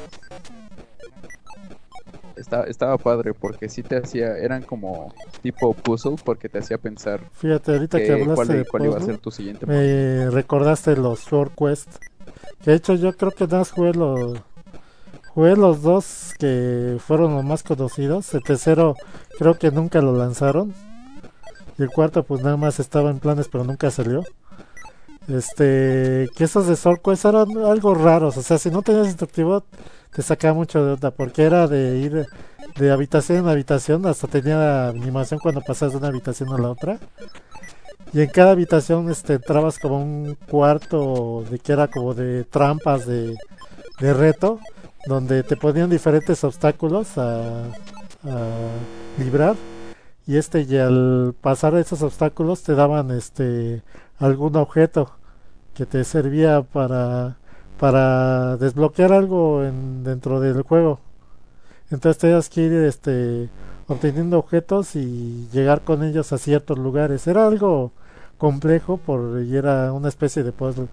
Estaba padre porque sí eran como tipo puzzle porque te hacía pensar Fíjate, ahorita que hablaste de cuál iba a puzzle, ser tu siguiente paso. me recordaste los Sword Quest. Que de hecho yo creo que nada más jugué los dos que fueron los más conocidos. El tercero creo que nunca lo lanzaron. Y el cuarto pues nada más estaba en planes pero nunca salió. Que esos de Sword Quest eran algo raros. O sea, si no tenías instructivo te sacaba mucho de onda porque era de ir de habitación en habitación. Hasta tenía animación cuando pasas de una habitación a la otra. Y en cada habitación entrabas como un cuarto de que era como de trampas de reto, donde te ponían diferentes obstáculos a librar. Y al pasar esos obstáculos te daban algún objeto que te servía para desbloquear algo dentro del juego. Entonces tenías que ir obteniendo objetos y llegar con ellos a ciertos lugares. Era algo complejo y era una especie de puzzle.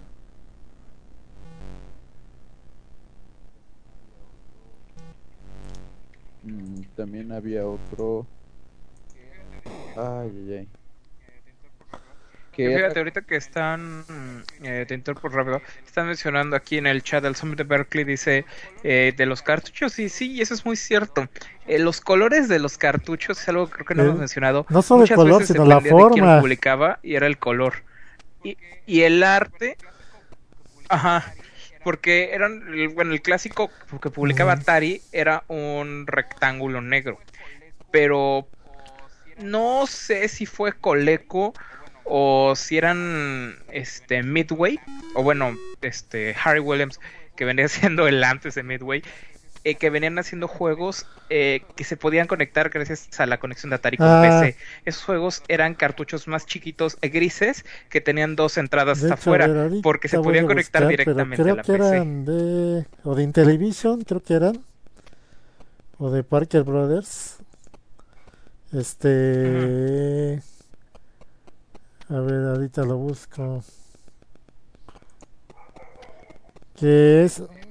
También había otro. Ay. Que Que era. fíjate, ahorita que están, te interrumpo rápido, están mencionando aquí en el chat del Summit de Berkeley, dice, de los cartuchos, y sí, y eso es muy cierto. Los colores de los cartuchos es algo que creo que no hemos mencionado. No solo el Muchas color, veces sino la dependía de quién forma. publicaba, y era el color. Y el arte, ajá, porque el clásico que publicaba Atari era un rectángulo negro, pero no sé si fue Coleco o si eran Midway, o bueno, Harry Williams, que venía siendo el antes de Midway, que venían haciendo juegos que se podían conectar gracias a la conexión de Atari con PC. Esos juegos eran cartuchos más chiquitos, grises, que tenían dos entradas hasta afuera, porque se podían conectar directamente a la PC. Creo que eran de Intellivision, creo que eran, o de Parker Brothers. A ver, ahorita lo busco. Que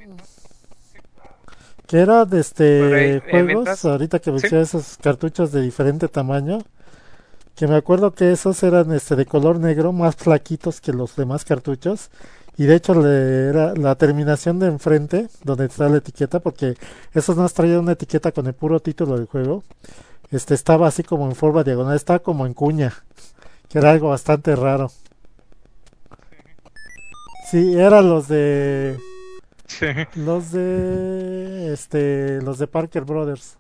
era de juegos, ahorita que mencioné esos cartuchos de diferente tamaño, que me acuerdo que esos eran de color negro, más flaquitos que los demás cartuchos, y de hecho era la terminación de enfrente, donde está la etiqueta, porque esos no traían una etiqueta con el puro título del juego, estaba así como en forma diagonal, estaba como en cuña, que era algo bastante raro. Sí, eran los de Parker Brothers.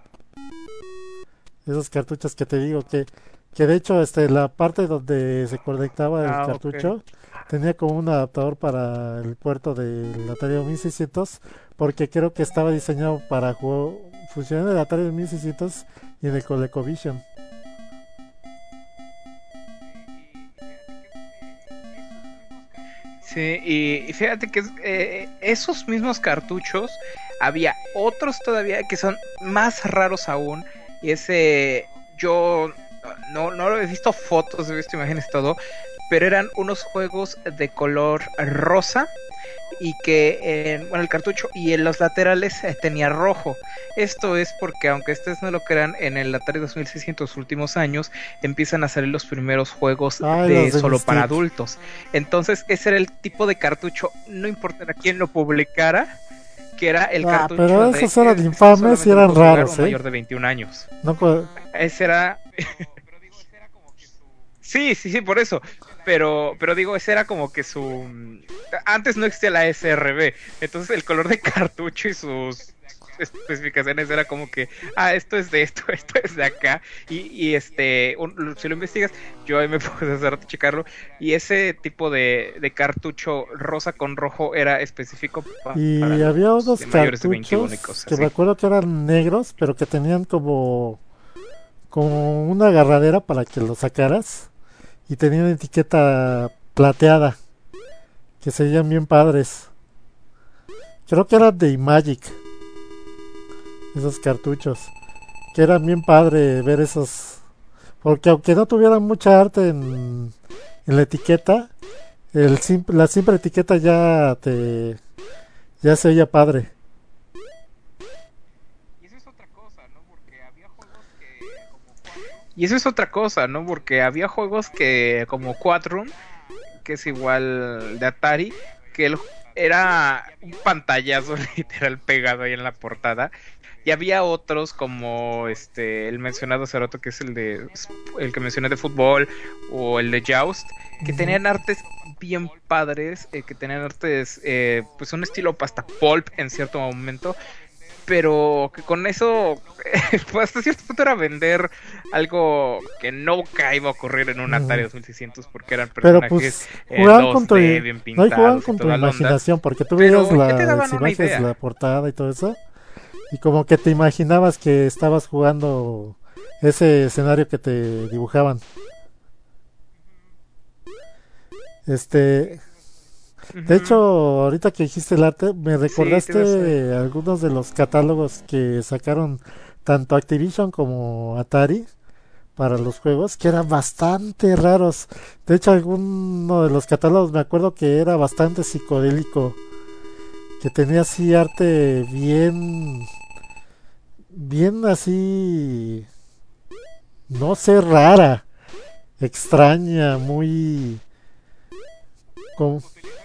Esos cartuchos que te digo que de hecho la parte donde se conectaba el cartucho tenía como un adaptador para el puerto del Atari 2600, porque creo que estaba diseñado para funcionar en el Atari 2600 y en el ColecoVision. Sí, y fíjate que esos mismos cartuchos, había otros todavía que son más raros aún, y yo no he visto fotos, he visto imágenes, todo, pero eran unos juegos de color rosa, y que el cartucho y en los laterales tenía rojo. Esto es porque, aunque ustedes no lo crean, en el Atari 2600 últimos años empiezan a salir los primeros juegos de solo para adultos. Entonces ese era el tipo de cartucho, no importa a quién lo publicara, que era el cartucho pero esos eran infames y eran raros, mayor de 21 años. No, ese era Sí, por eso. Pero digo, ese era como que antes no existía la SRB, entonces el color de cartucho y sus especificaciones era como que, esto es de esto es de acá, y si lo investigas, yo ahí me puedo hacer rato checarlo, y ese tipo de cartucho rosa con rojo era específico para había unos cartuchos que me acuerdo que eran negros, pero que tenían como como una agarradera para que lo sacaras y tenía una etiqueta plateada que se veían bien padres. Creo que eran de Imagic, esos cartuchos, que eran bien padre ver esos, porque aunque no tuvieran mucha arte en la etiqueta, la simple etiqueta ya se veía padre. Y eso es otra cosa, ¿no? Porque había juegos que, como Quadroom, que es igual de Atari, era un pantallazo literal pegado ahí en la portada. Y había otros como el mencionado hace rato, que es el que mencioné de fútbol, o el de Joust, que tenían artes bien padres, que tenían artes, pues un estilo hasta pulp en cierto momento, pero que con eso, pues hasta cierto punto era vender algo que nunca iba a ocurrir en un Atari 2600, porque eran personajes jugaban 2D, bien pintados, jugaban con tu imaginación, porque tú veías las imágenes, la portada y todo eso, y como que te imaginabas que estabas jugando ese escenario que te dibujaban. De hecho, ahorita que dijiste el arte, me recordaste algunos de los catálogos que sacaron tanto Activision como Atari para los juegos, que eran bastante raros. De hecho, alguno de los catálogos me acuerdo que era bastante psicodélico, que tenía así arte bien así, no sé, rara, extraña, muy... como...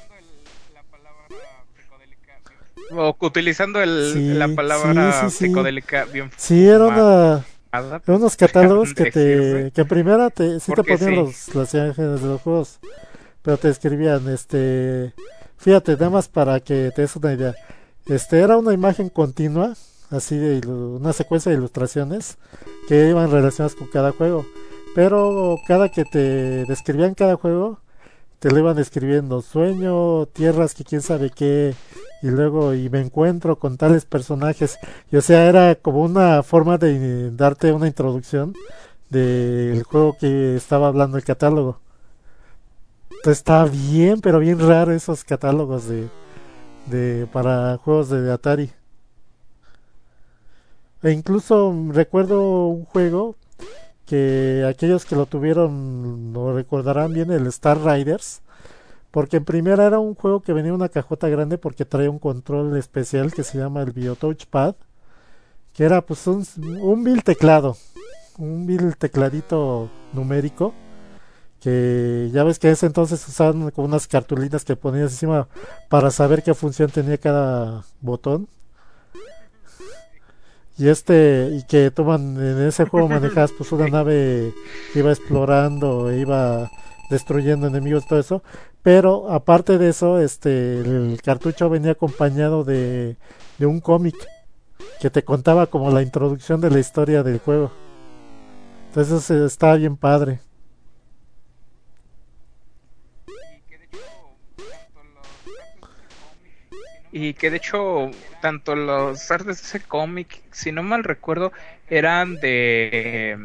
O utilizando la palabra psicodélica bien. Sí, eran unos catálogos que en primera te ponían las imágenes de los juegos, pero te escribían, fíjate, nada más para que te des una idea, era una imagen continua, así de una secuencia de ilustraciones que iban relacionadas con cada juego, pero cada que te describían cada juego, te lo iban describiendo: sueño, tierras, que quién sabe qué, y luego y me encuentro con tales personajes, y o sea, era como una forma de darte una introducción del juego que estaba hablando el catálogo. Entonces está bien, pero bien raro esos catálogos para juegos de Atari. E incluso recuerdo un juego que aquellos que lo tuvieron lo recordarán bien, el Star Riders, porque en primera era un juego que venía en una cajota grande porque traía un control especial que se llama el BioTouchPad, que era pues un vil teclado, un vil tecladito numérico, que ya ves que en ese entonces usaban como unas cartulinas que ponías encima para saber qué función tenía cada botón. Y que toman en ese juego manejabas pues una nave que iba explorando, iba destruyendo enemigos, todo eso. Pero aparte de eso, el cartucho venía acompañado de un cómic que te contaba como la introducción de la historia del juego. Entonces estaba bien padre. Y que de hecho, tanto los artes de ese cómic, si no mal recuerdo, eran de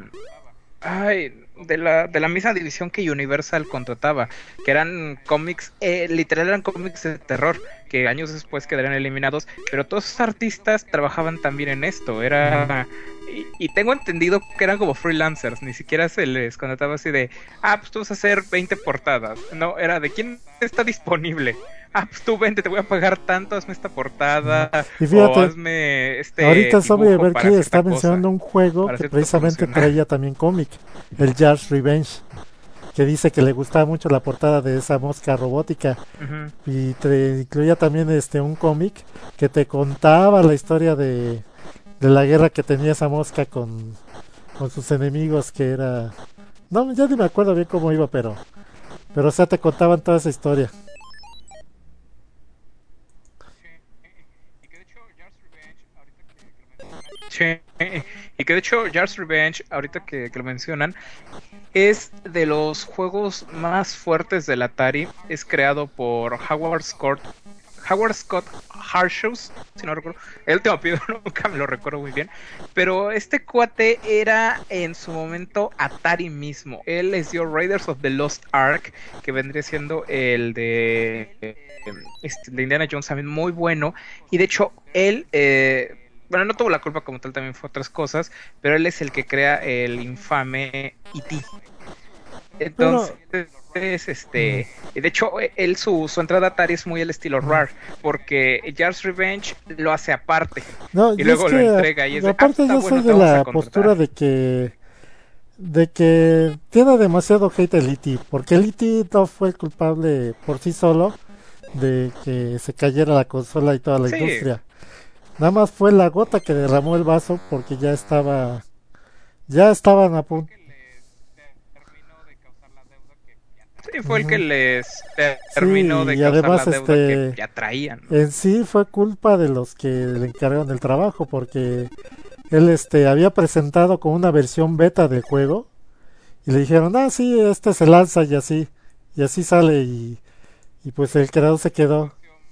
la misma división que Universal contrataba, que eran cómics, literal eran cómics de terror, que años después quedarían eliminados, pero todos esos artistas trabajaban también en esto, y tengo entendido que eran como freelancers, ni siquiera se les contrataba así de, pues tú vas a hacer 20 portadas, no, era de quién está disponible. Pues tú vente, te voy a pagar tanto, hazme esta portada. Y fíjate, o hazme ahorita Zombie Berkeley está mencionando un juego que precisamente traía también cómic, el Jar's Revenge, que dice que le gustaba mucho la portada de esa mosca robótica. Y te incluía también un cómic que te contaba la historia de la guerra que tenía esa mosca con sus enemigos, que era... No, ya ni me acuerdo bien cómo iba, pero o sea, te contaban toda esa historia. Y que de hecho Jar's Revenge, ahorita que lo mencionan, es de los juegos más fuertes del Atari. Es creado por Howard Howard Scott Harshows, si no recuerdo, el último apellido nunca me lo recuerdo muy bien, pero este cuate era en su momento Atari mismo. Él les dio Raiders of the Lost Ark, que vendría siendo el de Indiana Jones, también muy bueno, y de hecho él bueno, no tuvo la culpa como tal, también fue otras cosas, pero él es el que crea el infame E.T. Entonces, de hecho, él su entrada a Atari es muy el estilo Rare, porque Jar's Revenge lo hace aparte, no, y luego lo entrega, y es aparte yo soy de la postura de que tiene demasiado hate el E.T., porque el E.T. no fue el culpable por sí solo de que se cayera la consola y toda la industria. Nada más fue la gota que derramó el vaso, porque ya estaban a punto. Sí, fue el que les terminó de causar además, la deuda que ya traían, ¿no? En sí fue culpa de los que le encargaron el trabajo, porque él había presentado con una versión beta del juego y le dijeron, sí, se lanza y así sale, y pues el creador se quedó.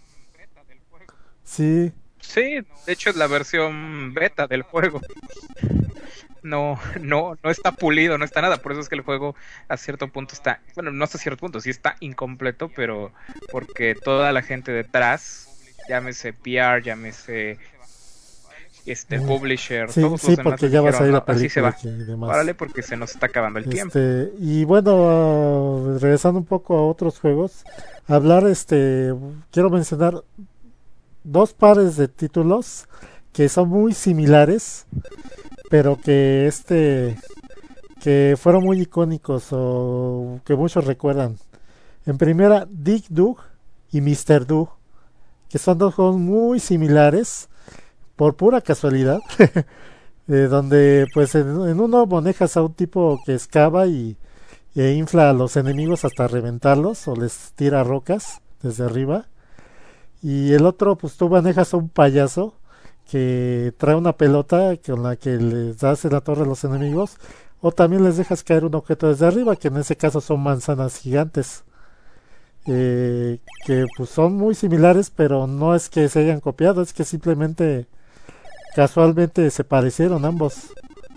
Sí, de hecho es la versión beta del juego. No está pulido, no está nada, por eso es que el juego a cierto punto está, bueno, no hasta cierto punto, sí está incompleto, pero porque toda la gente detrás, llámese PR, llámese publisher, todos los demás porque ya va a salir la película, así se va. Y demás. Párale, porque se nos está acabando el tiempo. Y bueno, regresando un poco a otros juegos, quiero mencionar 2 pares de títulos que son muy similares, pero que que fueron muy icónicos o que muchos recuerdan. En primera, Dig Dug y Mr. Dug, que son 2 juegos muy similares por pura casualidad, donde pues en uno manejas a un tipo que excava e infla a los enemigos hasta reventarlos o les tira rocas desde arriba, y el otro pues tú manejas a un payaso que trae una pelota con la que les das en la torre a los enemigos, o también les dejas caer un objeto desde arriba, que en ese caso son manzanas gigantes, que pues son muy similares, pero no es que se hayan copiado, es que simplemente casualmente se parecieron ambos.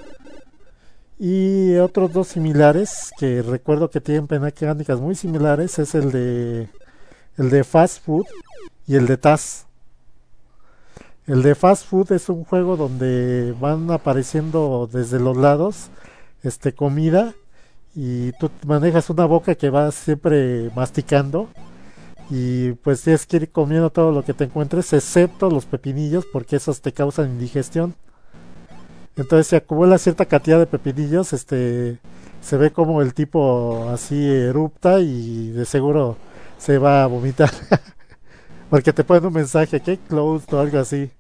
Y otros 2 similares que recuerdo que tienen mecánicas muy similares es el de Fast Food y el de Taz. El de Fast Food es un juego donde van apareciendo desde los lados comida, y tú manejas una boca que va siempre masticando, y pues tienes que ir comiendo todo lo que te encuentres, excepto los pepinillos, porque esos te causan indigestión. Entonces si acumula cierta cantidad de pepinillos, se ve como el tipo así erupta y de seguro se va a vomitar. Porque te ponen un mensaje que closed o algo así.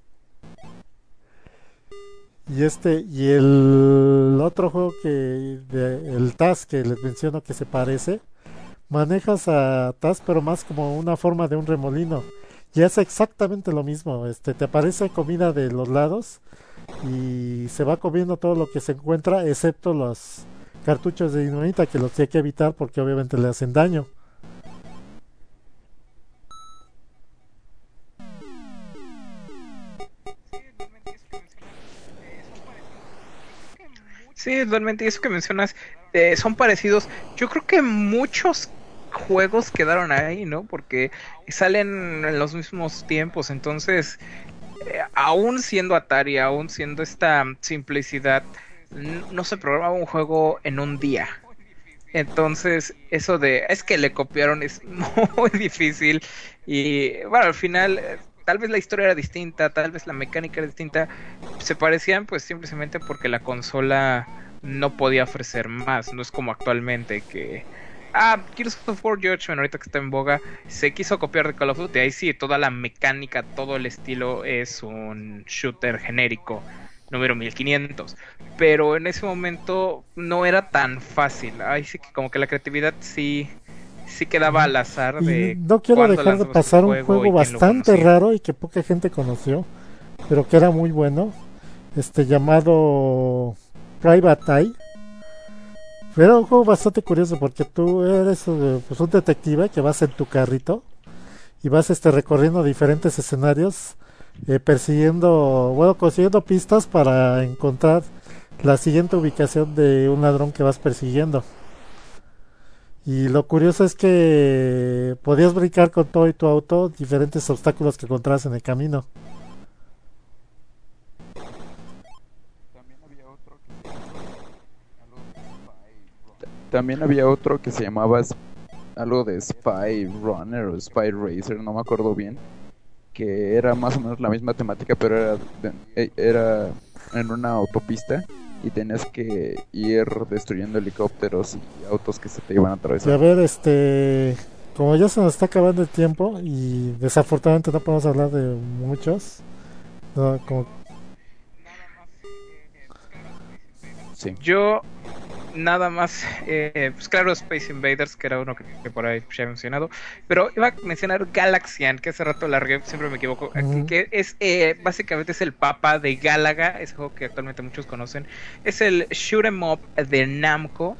Y el otro juego el Taz, que les menciono que se parece, manejas a Taz pero más como una forma de un remolino, y es exactamente lo mismo. Te aparece comida de los lados y se va comiendo todo lo que se encuentra, excepto los cartuchos de dinamita, que los tiene que evitar porque obviamente le hacen daño. Sí, realmente eso que mencionas son parecidos. Yo creo que muchos juegos quedaron ahí, ¿no? Porque salen en los mismos tiempos, entonces aún siendo Atari, aún siendo esta simplicidad, no se programa un juego en un día. Entonces eso es que le copiaron es muy difícil, y bueno, al final tal vez la historia era distinta, tal vez la mecánica era distinta, se parecían pues simplemente porque la consola no podía ofrecer más. No es como actualmente que Gears of War Judgment, ahorita que está en boga, se quiso copiar de Call of Duty. Ahí sí, toda la mecánica, todo el estilo es un shooter genérico número 1500, pero en ese momento no era tan fácil. Ahí sí que como que la creatividad sí quedaba al azar de. No quiero dejar de pasar un juego bastante raro y que poca gente conoció, pero que era muy bueno, llamado Private Eye. Era un juego bastante curioso porque tú eres pues un detective que vas en tu carrito y vas recorriendo diferentes escenarios, consiguiendo pistas para encontrar la siguiente ubicación de un ladrón que vas persiguiendo. Y lo curioso es que podías brincar con todo y tu auto diferentes obstáculos que encontrabas en el camino. También había otro que se llamaba algo de Spy Runner o Spy Racer, no me acuerdo bien, que era más o menos la misma temática, pero era en una autopista y tenías que ir destruyendo helicópteros y autos que se te iban a atravesar. Y a ver, como ya se nos está acabando el tiempo y desafortunadamente no podemos hablar de muchos, no, como... Sí. Yo nada más, pues claro, Space Invaders, que era uno que por ahí ya he mencionado, pero iba a mencionar Galaxian, que hace rato largué, siempre me equivoco, que es básicamente es el papa de Galaga, ese juego que actualmente muchos conocen, es el shoot 'em up de Namco.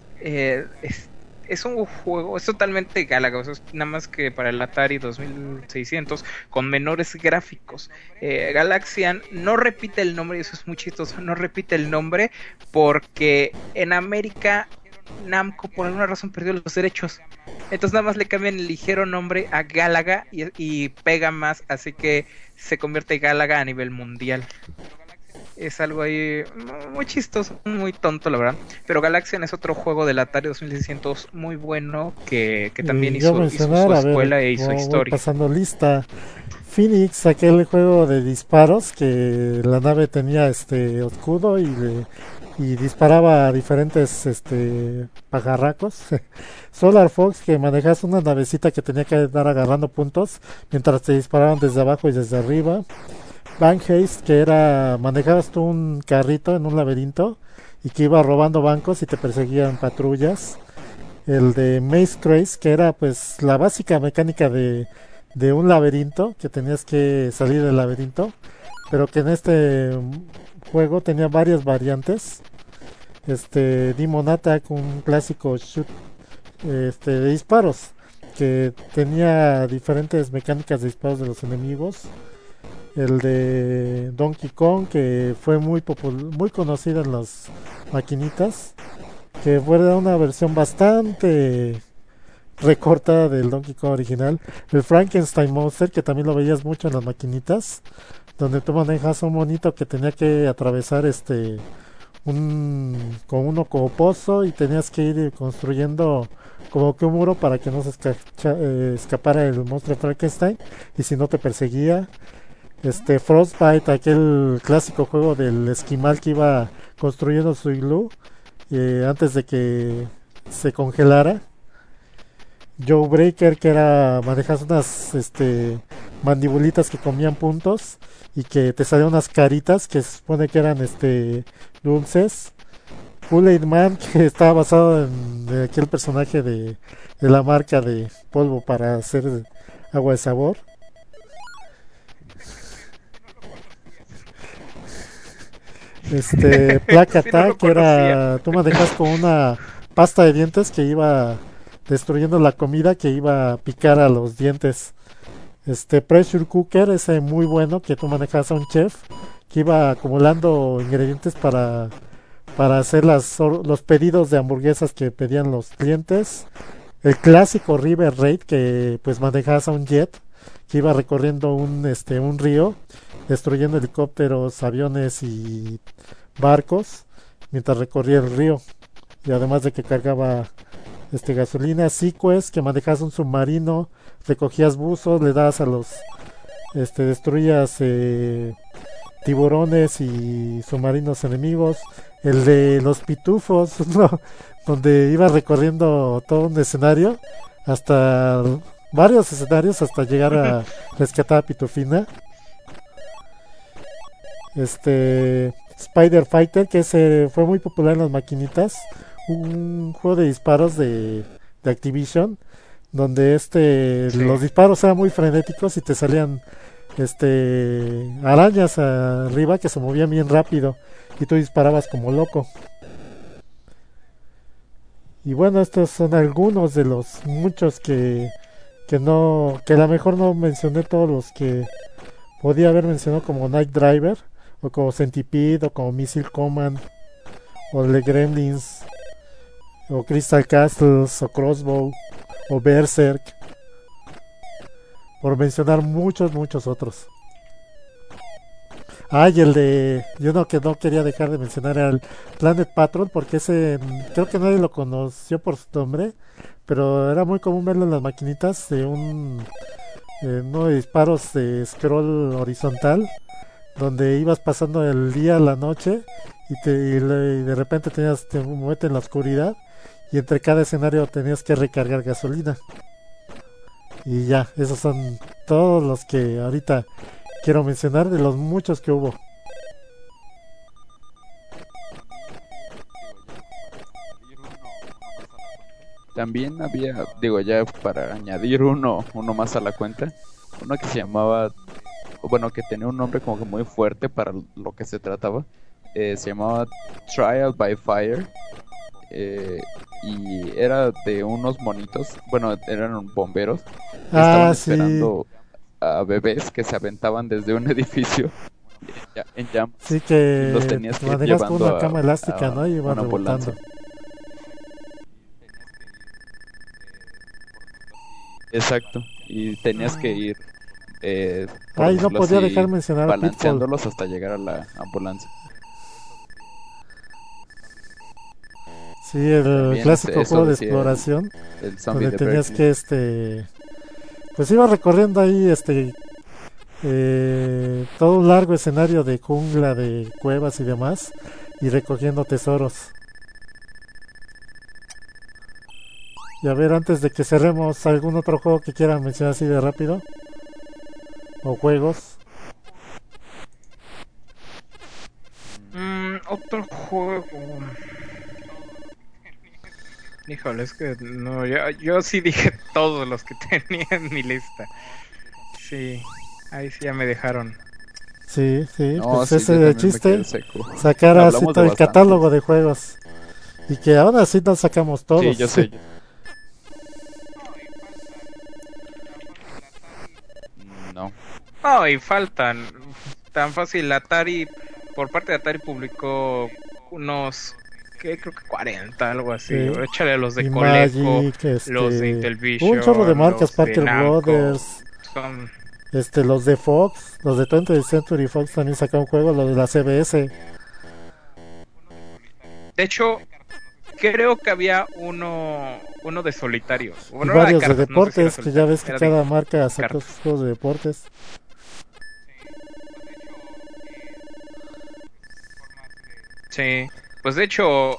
Es un juego, es totalmente Galaga, o sea, es nada más que para el Atari 2600 con menores gráficos. Galaxian no repite el nombre, y eso es muy chistoso, no repite el nombre porque en América Namco por alguna razón perdió los derechos. Entonces nada más le cambian el ligero nombre a Galaga y pega más, así que se convierte Galaga a nivel mundial. Es algo ahí muy chistoso, muy tonto la verdad. Pero Galaxian es otro juego del Atari 2600 muy bueno que también hizo su escuela e hizo historia. Pasando lista. Phoenix, aquel juego de disparos que la nave tenía escudo y disparaba a diferentes pajarracos. Solar Fox, que manejas una navecita que tenía que dar agarrando puntos mientras te disparaban desde abajo y desde arriba. Bank Heist, que manejabas tú un carrito en un laberinto y que iba robando bancos y te perseguían patrullas. El de Maze Craze, que era pues la básica mecánica de un laberinto, que tenías que salir del laberinto, pero que en este juego tenía varias variantes. Demon Attack, un clásico shoot de disparos, que tenía diferentes mecánicas de disparos de los enemigos. El de Donkey Kong, que fue muy conocido en las maquinitas, que fue una versión bastante recortada del Donkey Kong original. El Frankenstein Monster, que también lo veías mucho en las maquinitas, donde tú manejas un monito que tenía que atravesar con uno como pozo y tenías que ir construyendo como que un muro para que no se escapara el monstruo Frankenstein, y si no te perseguía. Frostbite, aquel clásico juego del esquimal que iba construyendo su iglú antes de que se congelara. Joe Breaker, que manejas unas mandibulitas que comían puntos y que te salían unas caritas que se supone que eran dulces. Kool-Aid Man, que estaba basado en aquel personaje de la marca de polvo para hacer agua de sabor. Placa Attack, que tú manejas con una pasta de dientes que iba destruyendo la comida que iba a picar a los dientes. Pressure Cooker, ese muy bueno, que tú manejas a un chef que iba acumulando ingredientes para hacer los pedidos de hamburguesas que pedían los clientes. El clásico River Raid, que pues manejabas a un jet que iba recorriendo un río, destruyendo helicópteros, aviones y barcos mientras recorría el río, y además de que cargaba gasolina. Sequest, que manejas un submarino, recogías buzos, le dabas a los destruías tiburones y submarinos enemigos. El de los pitufos, ¿no? Donde ibas recorriendo todo un escenario, hasta varios escenarios, hasta llegar a rescatar a Pitufina. Spider Fighter, que fue muy popular en las maquinitas, un juego de disparos de Activision, donde los disparos eran muy frenéticos y te salían arañas arriba que se movían bien rápido y tú disparabas como loco. Y bueno, estos son algunos de los muchos que que a lo mejor no mencioné todos los que podía haber mencionado, como Night Driver, o como Centipede, o como Missile Command, o The Gremlins, o Crystal Castles, o Crossbow, o Berserk, por mencionar muchos otros. Y el de... Yo no, que no quería dejar de mencionar al Planet Patrol, porque ese creo que nadie lo conoció por su nombre, pero era muy común verlo en las maquinitas de uno de disparos de scroll horizontal, donde ibas pasando el día a la noche y de repente tenías un momento en la oscuridad, y entre cada escenario tenías que recargar gasolina. Y ya, esos son todos los que ahorita quiero mencionar, de los muchos que hubo. También había, digo, ya para añadir uno más a la cuenta, uno que se llamaba, bueno, que tenía un nombre como que muy fuerte para lo que se trataba. Se llamaba Trial by Fire, y era de unos monitos, bueno, eran bomberos que estaban esperando a bebés que se aventaban desde un edificio en llamas. Sí, que los tenías que ir manejas con llevando una cama elástica, ¿no? Y iban una rebotando. Exacto, y tenías que ir no podía dejar mencionar a Pitfall, balanceándolos hasta llegar a la ambulancia. Sí, el También clásico juego de exploración, donde tenías que pues iba recorriendo ahí todo un largo escenario de jungla, de cuevas y demás, y recogiendo tesoros. Y a ver, antes de que cerremos, ¿algún otro juego que quieran mencionar así de rápido? ¿O juegos? Otro juego... Híjole, es que no, yo sí dije todos los que tenía en mi lista. Sí, ahí sí ya me dejaron. Sí, No, pues sí, ese de chiste, sacar así Hablamos todo de el catálogo de juegos. Y que ahora sí nos sacamos todos. Sí, yo sé. No. Oh, y faltan. Tan fácil, Atari, por parte de Atari publicó unos... creo que 40, algo así. Sí. Échale los de Y Coleco, Magic, los de Intellivision, un chorro de marcas, los Parker de Namco, Brothers, son... los de Fox, los de 20th Century Fox también sacaron juegos, los de la CBS. De hecho, creo que había uno de solitario. Y varios de deportes, que ya ves que cada marca sacó sus juegos de deportes. Sí, pues de hecho,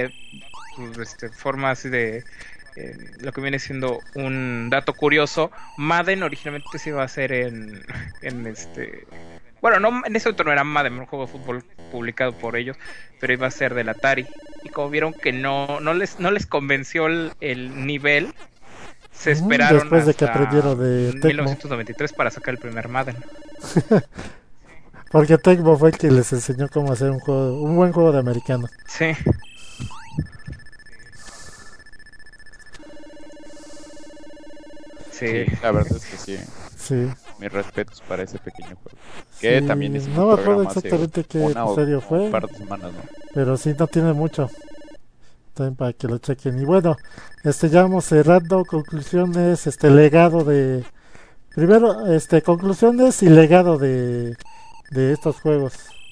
forma así de lo que viene siendo un dato curioso. Madden originalmente se iba a hacer en bueno, no, en ese momento no era Madden, un juego de fútbol publicado por ellos, pero iba a ser del Atari. Y como vieron que no les convenció el nivel, se esperaron después de que hasta aprendieron de Tecmo. 1993 para sacar el primer Madden. Porque Tecmo fue el que les enseñó cómo hacer un buen juego de americano. Sí. Sí, la verdad es que sí. Sí. Mis respetos para ese pequeño juego. Que Sí, también es no me acuerdo exactamente qué episodio fue. Un par de semanas, ¿no? Pero sí, no tiene mucho. También para que lo chequen. Y bueno, ya vamos cerrando. Conclusiones, legado de... Primero, conclusiones y legado de estos juegos.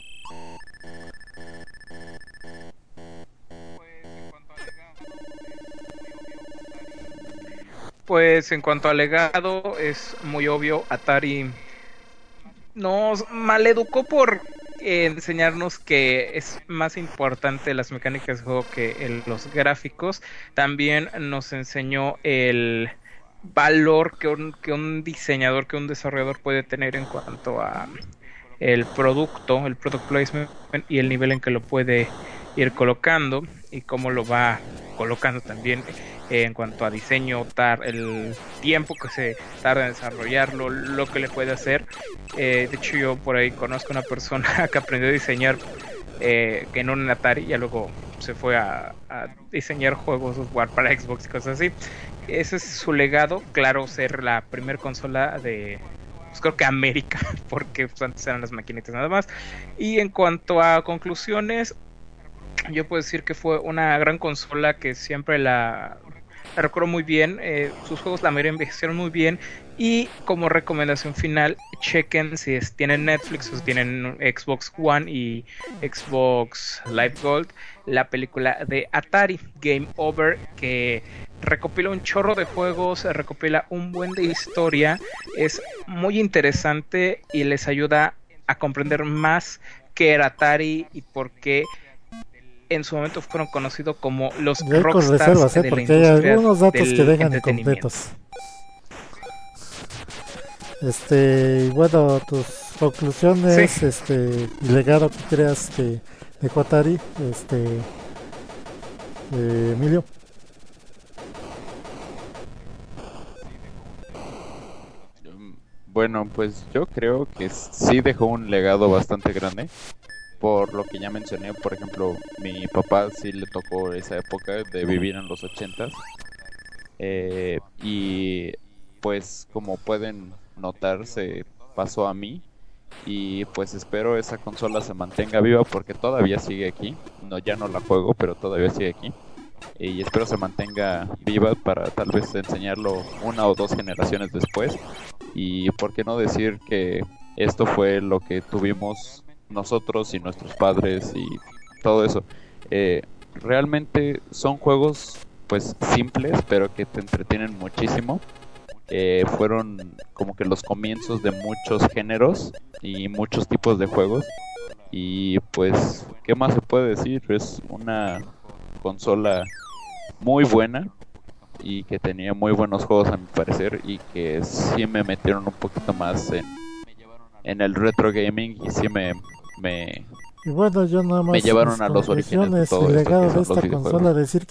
Pues en cuanto al legado, es muy obvio, Atari nos maleducó por enseñarnos que es más importante las mecánicas de juego que los gráficos. También nos enseñó el valor que un diseñador, que un desarrollador puede tener en cuanto a el product placement y el nivel en que lo puede ir colocando y cómo lo va colocando también en cuanto a diseño, el tiempo que se tarda en desarrollarlo, lo que le puede hacer. De hecho, yo por ahí conozco una persona que aprendió a diseñar en un Atari, ya luego se fue a diseñar juegos software para Xbox y cosas así. Ese es su legado, claro, ser la primer consola de, pues creo que América, porque pues, antes eran las maquinitas nada más. Y en cuanto a conclusiones, yo puedo decir que fue una gran consola que siempre la recuerdo muy bien. Sus juegos la mayoría envejecieron muy bien. Y como recomendación final, chequen si tienen Netflix o si tienen Xbox One y Xbox Live Gold, la película de Atari, Game Over, que recopila un chorro de juegos, recopila un buen de historia, es muy interesante y les ayuda a comprender más qué era Atari y por qué en su momento fueron conocidos como los y hay con rockstars reservas, de la porque hay industria algunos datos del que dejan entretenimiento. incompletos. Y bueno, tus conclusiones, Sí. y legado que creas que dejó Atari, Emilio. Bueno, pues yo creo que sí dejó un legado bastante grande, por lo que ya mencioné. Por ejemplo, mi papá sí le tocó esa época de vivir en los 80s, y pues como pueden notar se pasó a mí, y pues espero esa consola se mantenga viva porque todavía sigue aquí. No, ya no la juego, pero todavía sigue aquí, y espero se mantenga viva para tal vez enseñarlo una o dos generaciones después. Y por qué no decir que esto fue lo que tuvimos nosotros y nuestros padres y todo eso. Realmente son juegos pues simples, pero que te entretienen muchísimo. Fueron como que los comienzos de muchos géneros y muchos tipos de juegos. Y pues, ¿qué más se puede decir? Es una consola muy buena y que tenía muy buenos juegos a mi parecer, y que sí me metieron un poquito más en el retro gaming, y sí me, Y bueno, yo nada me más llevaron mis a los orígenes de conclusiones y todo esto legado que de son esta los videojuegos. consola, decir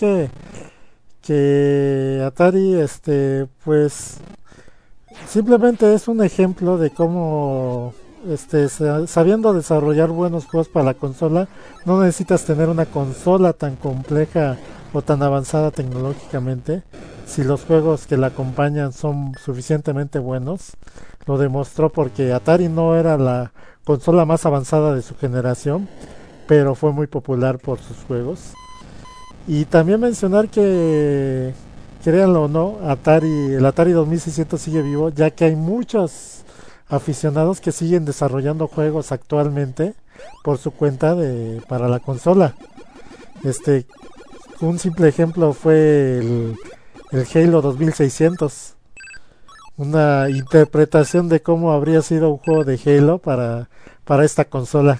que Atari, pues simplemente es un ejemplo de cómo, sabiendo desarrollar buenos juegos para la consola, no necesitas tener una consola tan compleja o tan avanzada tecnológicamente. Si los juegos que la acompañan son suficientemente buenos, lo demostró porque Atari no era la consola más avanzada de su generación, pero fue muy popular por sus juegos. Y también mencionar que, créanlo o no, el Atari 2600 sigue vivo, ya que hay muchos aficionados que siguen desarrollando juegos actualmente por su cuenta para la consola. Un simple ejemplo fue el Halo 2600, una interpretación de cómo habría sido un juego de Halo para esta consola.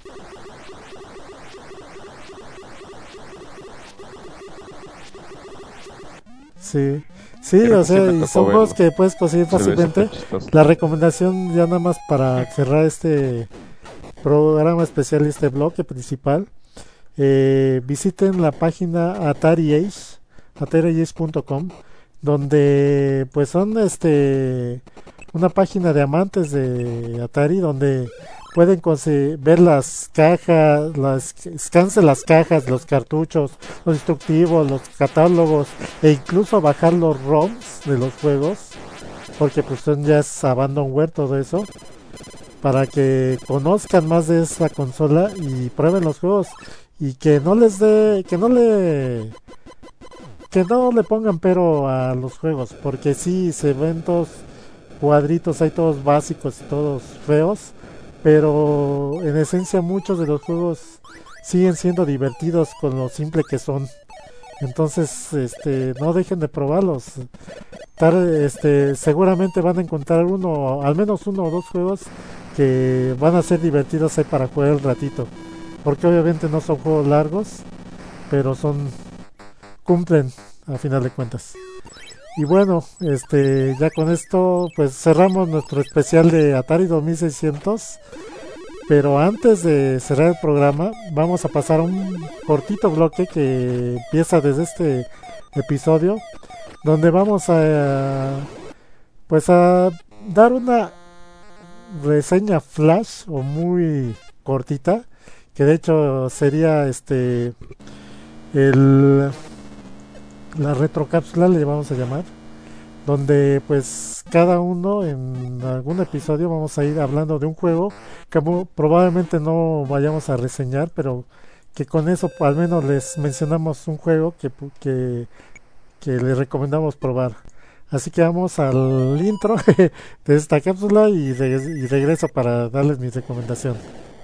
Sí, sí, Creo o que sí sea, me y tocó son juegos verlo. que puedes conseguir Se ve fácilmente. súper chistoso. La recomendación, ya nada más para cerrar este programa especial y este bloque principal, visiten la página atariage.com, donde pues son una página de amantes de Atari, donde pueden ver las cajas, las scans de las cajas, los cartuchos, los instructivos, los catálogos, e incluso bajar los ROMs de los juegos, porque pues ya es abandonware todo eso, para que conozcan más de esa consola y prueben los juegos, y que no les dé, que no le pongan pero a los juegos, porque sí se ven todos cuadritos, hay todos básicos y todos feos, pero en esencia muchos de los juegos siguen siendo divertidos con lo simple que son. Entonces, no dejen de probarlos. Seguramente van a encontrar al menos uno o dos juegos que van a ser divertidos ahí para jugar el ratito, porque obviamente no son juegos largos, pero cumplen a final de cuentas. Y bueno, ya con esto pues cerramos nuestro especial de Atari 2600. Pero antes de cerrar el programa, vamos a pasar a un cortito bloque que empieza desde este episodio, donde vamos a dar una reseña flash o muy cortita, que de hecho sería la retrocápsula le vamos a llamar, donde pues cada uno en algún episodio vamos a ir hablando de un juego que probablemente no vayamos a reseñar, pero que con eso al menos les mencionamos un juego que les recomendamos probar. Así que vamos al intro de esta cápsula y regreso para darles mi recomendación.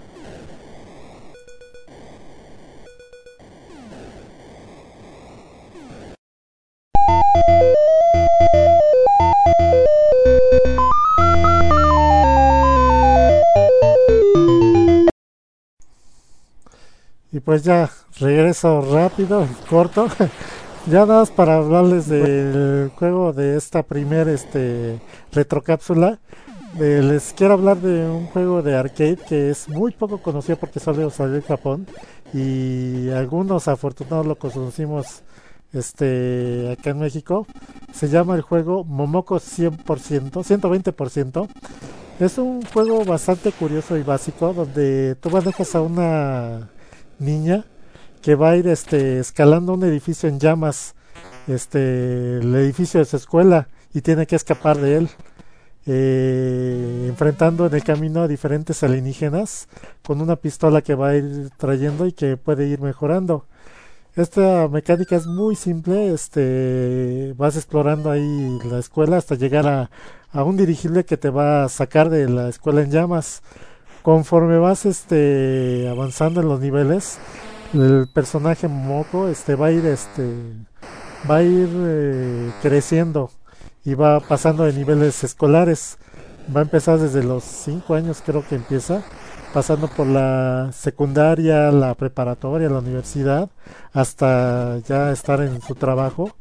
Y pues ya, regreso rápido, corto. Ya nada más para hablarles del juego de esta primer retrocápsula. Les quiero hablar de un juego de arcade que es muy poco conocido porque solo salió en Japón. Y algunos afortunados lo conocimos acá en México. Se llama el juego Momoko 100%, 120%. Es un juego bastante curioso y básico donde tú manejas a una niña que va a ir escalando un edificio en llamas, el edificio de su escuela, y tiene que escapar de él, enfrentando en el camino a diferentes alienígenas con una pistola que va a ir trayendo y que puede ir mejorando. Esta mecánica es muy simple, vas explorando ahí la escuela hasta llegar a un dirigible que te va a sacar de la escuela en llamas. Conforme vas avanzando en los niveles, el personaje Momoko va a ir creciendo y va pasando de niveles escolares. Va a empezar desde los 5 años, creo que empieza, pasando por la secundaria, la preparatoria, la universidad, hasta ya estar en su trabajo.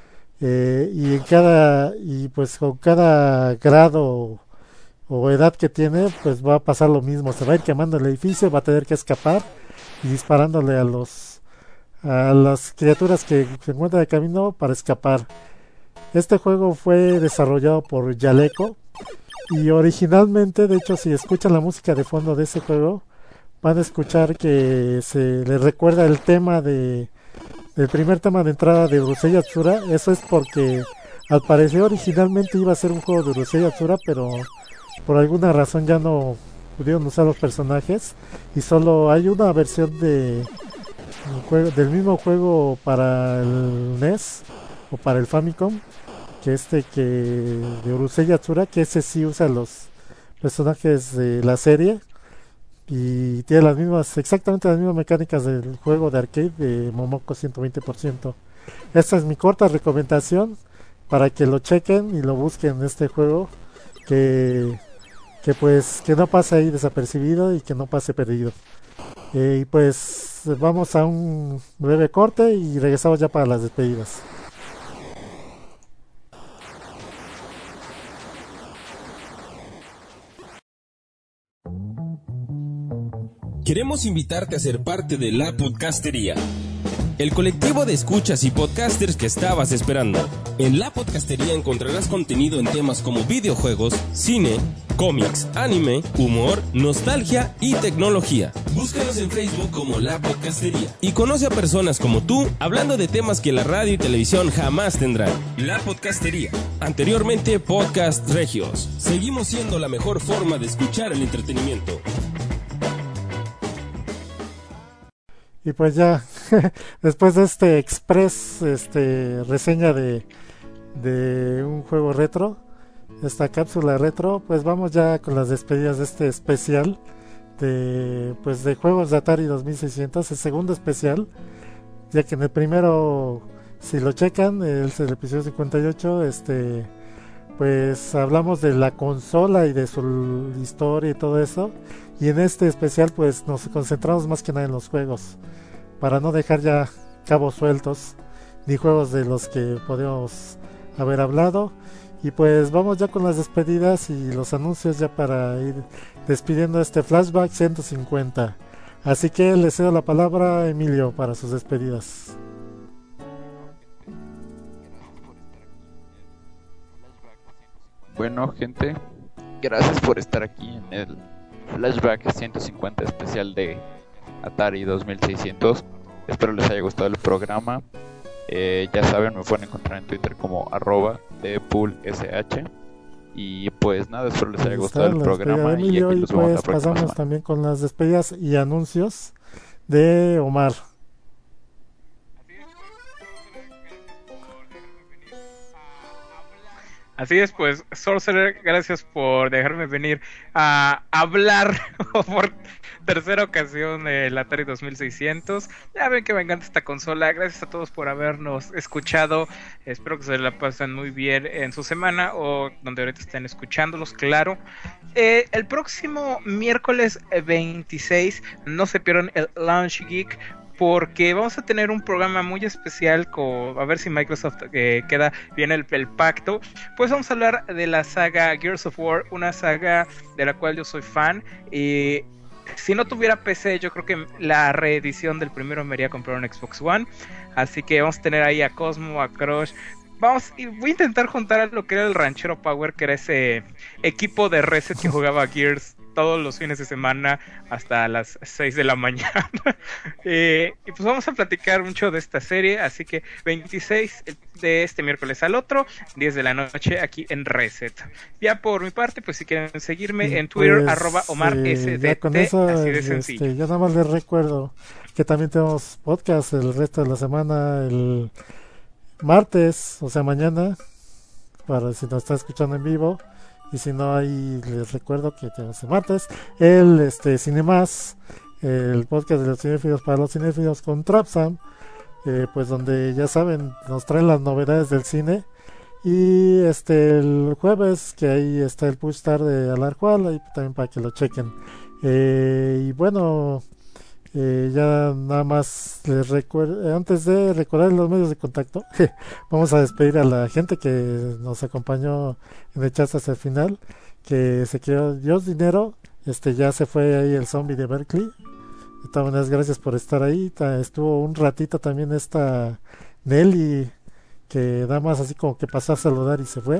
Y pues con cada grado o edad que tiene, pues va a pasar lo mismo. Se va a ir quemando el edificio, va a tener que escapar y disparándole a las criaturas que se encuentran de camino para escapar. Este juego fue desarrollado por Jaleco y originalmente, de hecho, si escuchan la música de fondo de ese juego, van a escuchar que se les recuerda el tema el primer tema de entrada de Urusei Yatsura. Eso es porque al parecer originalmente iba a ser un juego de Urusei Yatsura, pero por alguna razón ya no pudieron usar los personajes y solo hay una versión del mismo juego para el NES o para el Famicom, que de Urusei Yatsura, que ese sí usa los personajes de la serie y tiene exactamente las mismas mecánicas del juego de arcade de Momoko 120%. Esta es mi corta recomendación para que lo chequen y lo busquen, este juego que no pase ahí desapercibido y que no pase perdido. Y pues vamos a un breve corte y regresamos ya para las despedidas. Queremos invitarte a ser parte de La Podcastería, el colectivo de escuchas y podcasters que estabas esperando. En La Podcastería encontrarás contenido en temas como videojuegos, cine, cómics, anime, humor, nostalgia y tecnología. Búscanos en Facebook como La Podcastería y conoce a personas como tú hablando de temas que la radio y televisión jamás tendrán. La Podcastería, anteriormente Podcast Regios. Seguimos siendo la mejor forma de escuchar el entretenimiento. Y pues ya, después de express reseña de un juego retro, esta cápsula retro, pues vamos ya con las despedidas de este especial de juegos de Atari 2600, el segundo especial, ya que en el primero, si lo checan, es el episodio 58, pues hablamos de la consola y de su historia y todo eso, y en este especial pues nos concentramos más que nada en los juegos, para no dejar ya cabos sueltos ni juegos de los que podemos haber hablado. Y pues vamos ya con las despedidas y los anuncios ya para ir despidiendo este Flashback 150. Así que le cedo la palabra a Emilio para sus despedidas. Bueno, gente, gracias por estar aquí en el Flashback 150 especial de Atari 2600. Espero les haya gustado el programa. Ya saben, me pueden encontrar en Twitter como @depoolsh. Y pues nada, espero les haya gustado el programa. Y aquí los vemos la próxima pasamos semana. También con las despedidas y anuncios de Omar. Así es, pues, Sorcerer, gracias por dejarme venir a hablar por tercera ocasión del Atari 2600. Ya ven que me encanta esta consola. Gracias a todos por habernos escuchado. Espero que se la pasen muy bien en su semana o donde ahorita estén escuchándolos, claro. El próximo miércoles 26, no se pierdan el Launch Geek, porque vamos a tener un programa muy especial a ver si Microsoft queda bien el pacto. Pues vamos a hablar de la saga Gears of War, una saga de la cual yo soy fan. Si no tuviera PC, yo creo que la reedición del primero me iría a comprar un Xbox One. Así que vamos a tener ahí a Cosmo, a Crush. Y voy a intentar juntar a lo que era el Ranchero Power, que era ese equipo de Reset que jugaba Gears todos los fines de semana hasta las 6 de la mañana. Y pues vamos a platicar mucho de esta serie. Así que 26 de este miércoles al otro, 10 de la noche aquí en Reset. Ya por mi parte, pues si quieren seguirme en Twitter, pues, @OmarSDT, ya con eso, así de sencillo. Yo nada más les recuerdo que también tenemos podcast el resto de la semana, el martes, o sea mañana, para si nos está escuchando en vivo. Y si no, ahí les recuerdo que tenemos el martes el Cinemas, el podcast de los cinéfilos para los cinéfilos con Trapsam, pues donde ya saben, nos traen las novedades del cine. Y el jueves, que ahí está el push start de Alarcual, ahí también para que lo chequen. Y bueno, ya nada más les recuerdo, antes de recordar los medios de contacto, vamos a despedir a la gente que nos acompañó en el chat hasta el final, que se quedó Dios Dinero, ya se fue ahí el zombie de Berkeley. De todas maneras, gracias por estar ahí. Estuvo un ratito también esta Nelly, que nada más así como que pasó a saludar y se fue.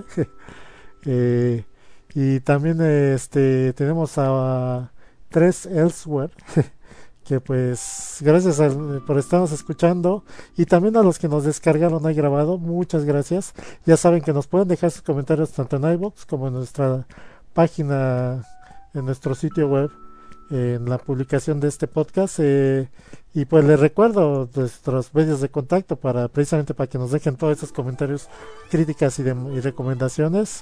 Y también tenemos a 3 Elsewhere, que pues gracias por estarnos escuchando, y también a los que nos descargaron ahí grabado, muchas gracias. Ya saben que nos pueden dejar sus comentarios tanto en iVoox como en nuestra página, en nuestro sitio web, en la publicación de este podcast. Y pues les recuerdo nuestros medios de contacto precisamente para que nos dejen todos esos comentarios, críticas y recomendaciones.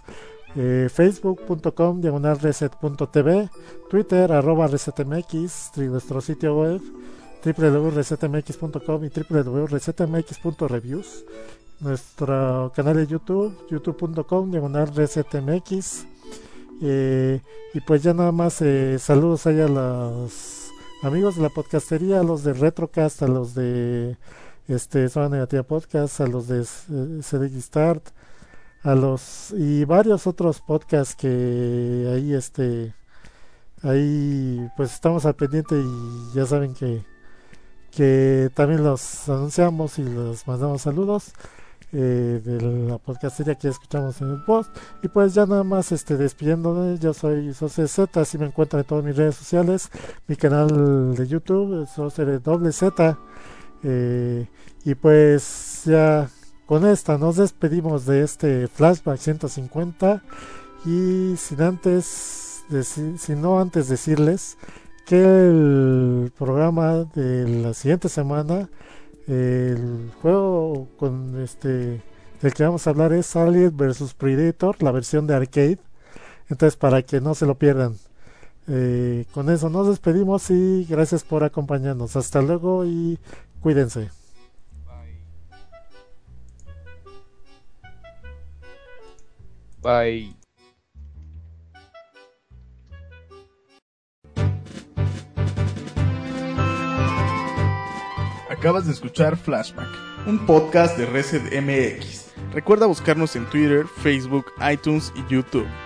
Facebook.com/reset.tv, Twitter @resetmx, nuestro sitio web www.resetmx.com y www.resetmx.reviews, nuestro canal de youtube.com/resetmx. Y pues ya nada más, saludos ahí a los amigos de la podcastería, a los de Retrocast, a los de Zona Negativa Podcast, a los de CDG Start, y varios otros podcasts que ahí pues estamos al pendiente, y ya saben que también los anunciamos y los mandamos saludos de la podcastería que escuchamos en el post. Y pues ya nada más despidiéndome, yo soy Soce Z, así me encuentran en todas mis redes sociales, mi canal de YouTube Soce Z, y pues ya con esta nos despedimos de este Flashback 150, y no antes decirles que el programa de la siguiente semana, el juego del que vamos a hablar es Alien vs Predator, la versión de arcade. Entonces, para que no se lo pierdan, con eso nos despedimos y gracias por acompañarnos. Hasta luego y cuídense. Bye. Acabas de escuchar Flashback, un podcast de Reset MX. Recuerda buscarnos en Twitter, Facebook, iTunes y YouTube.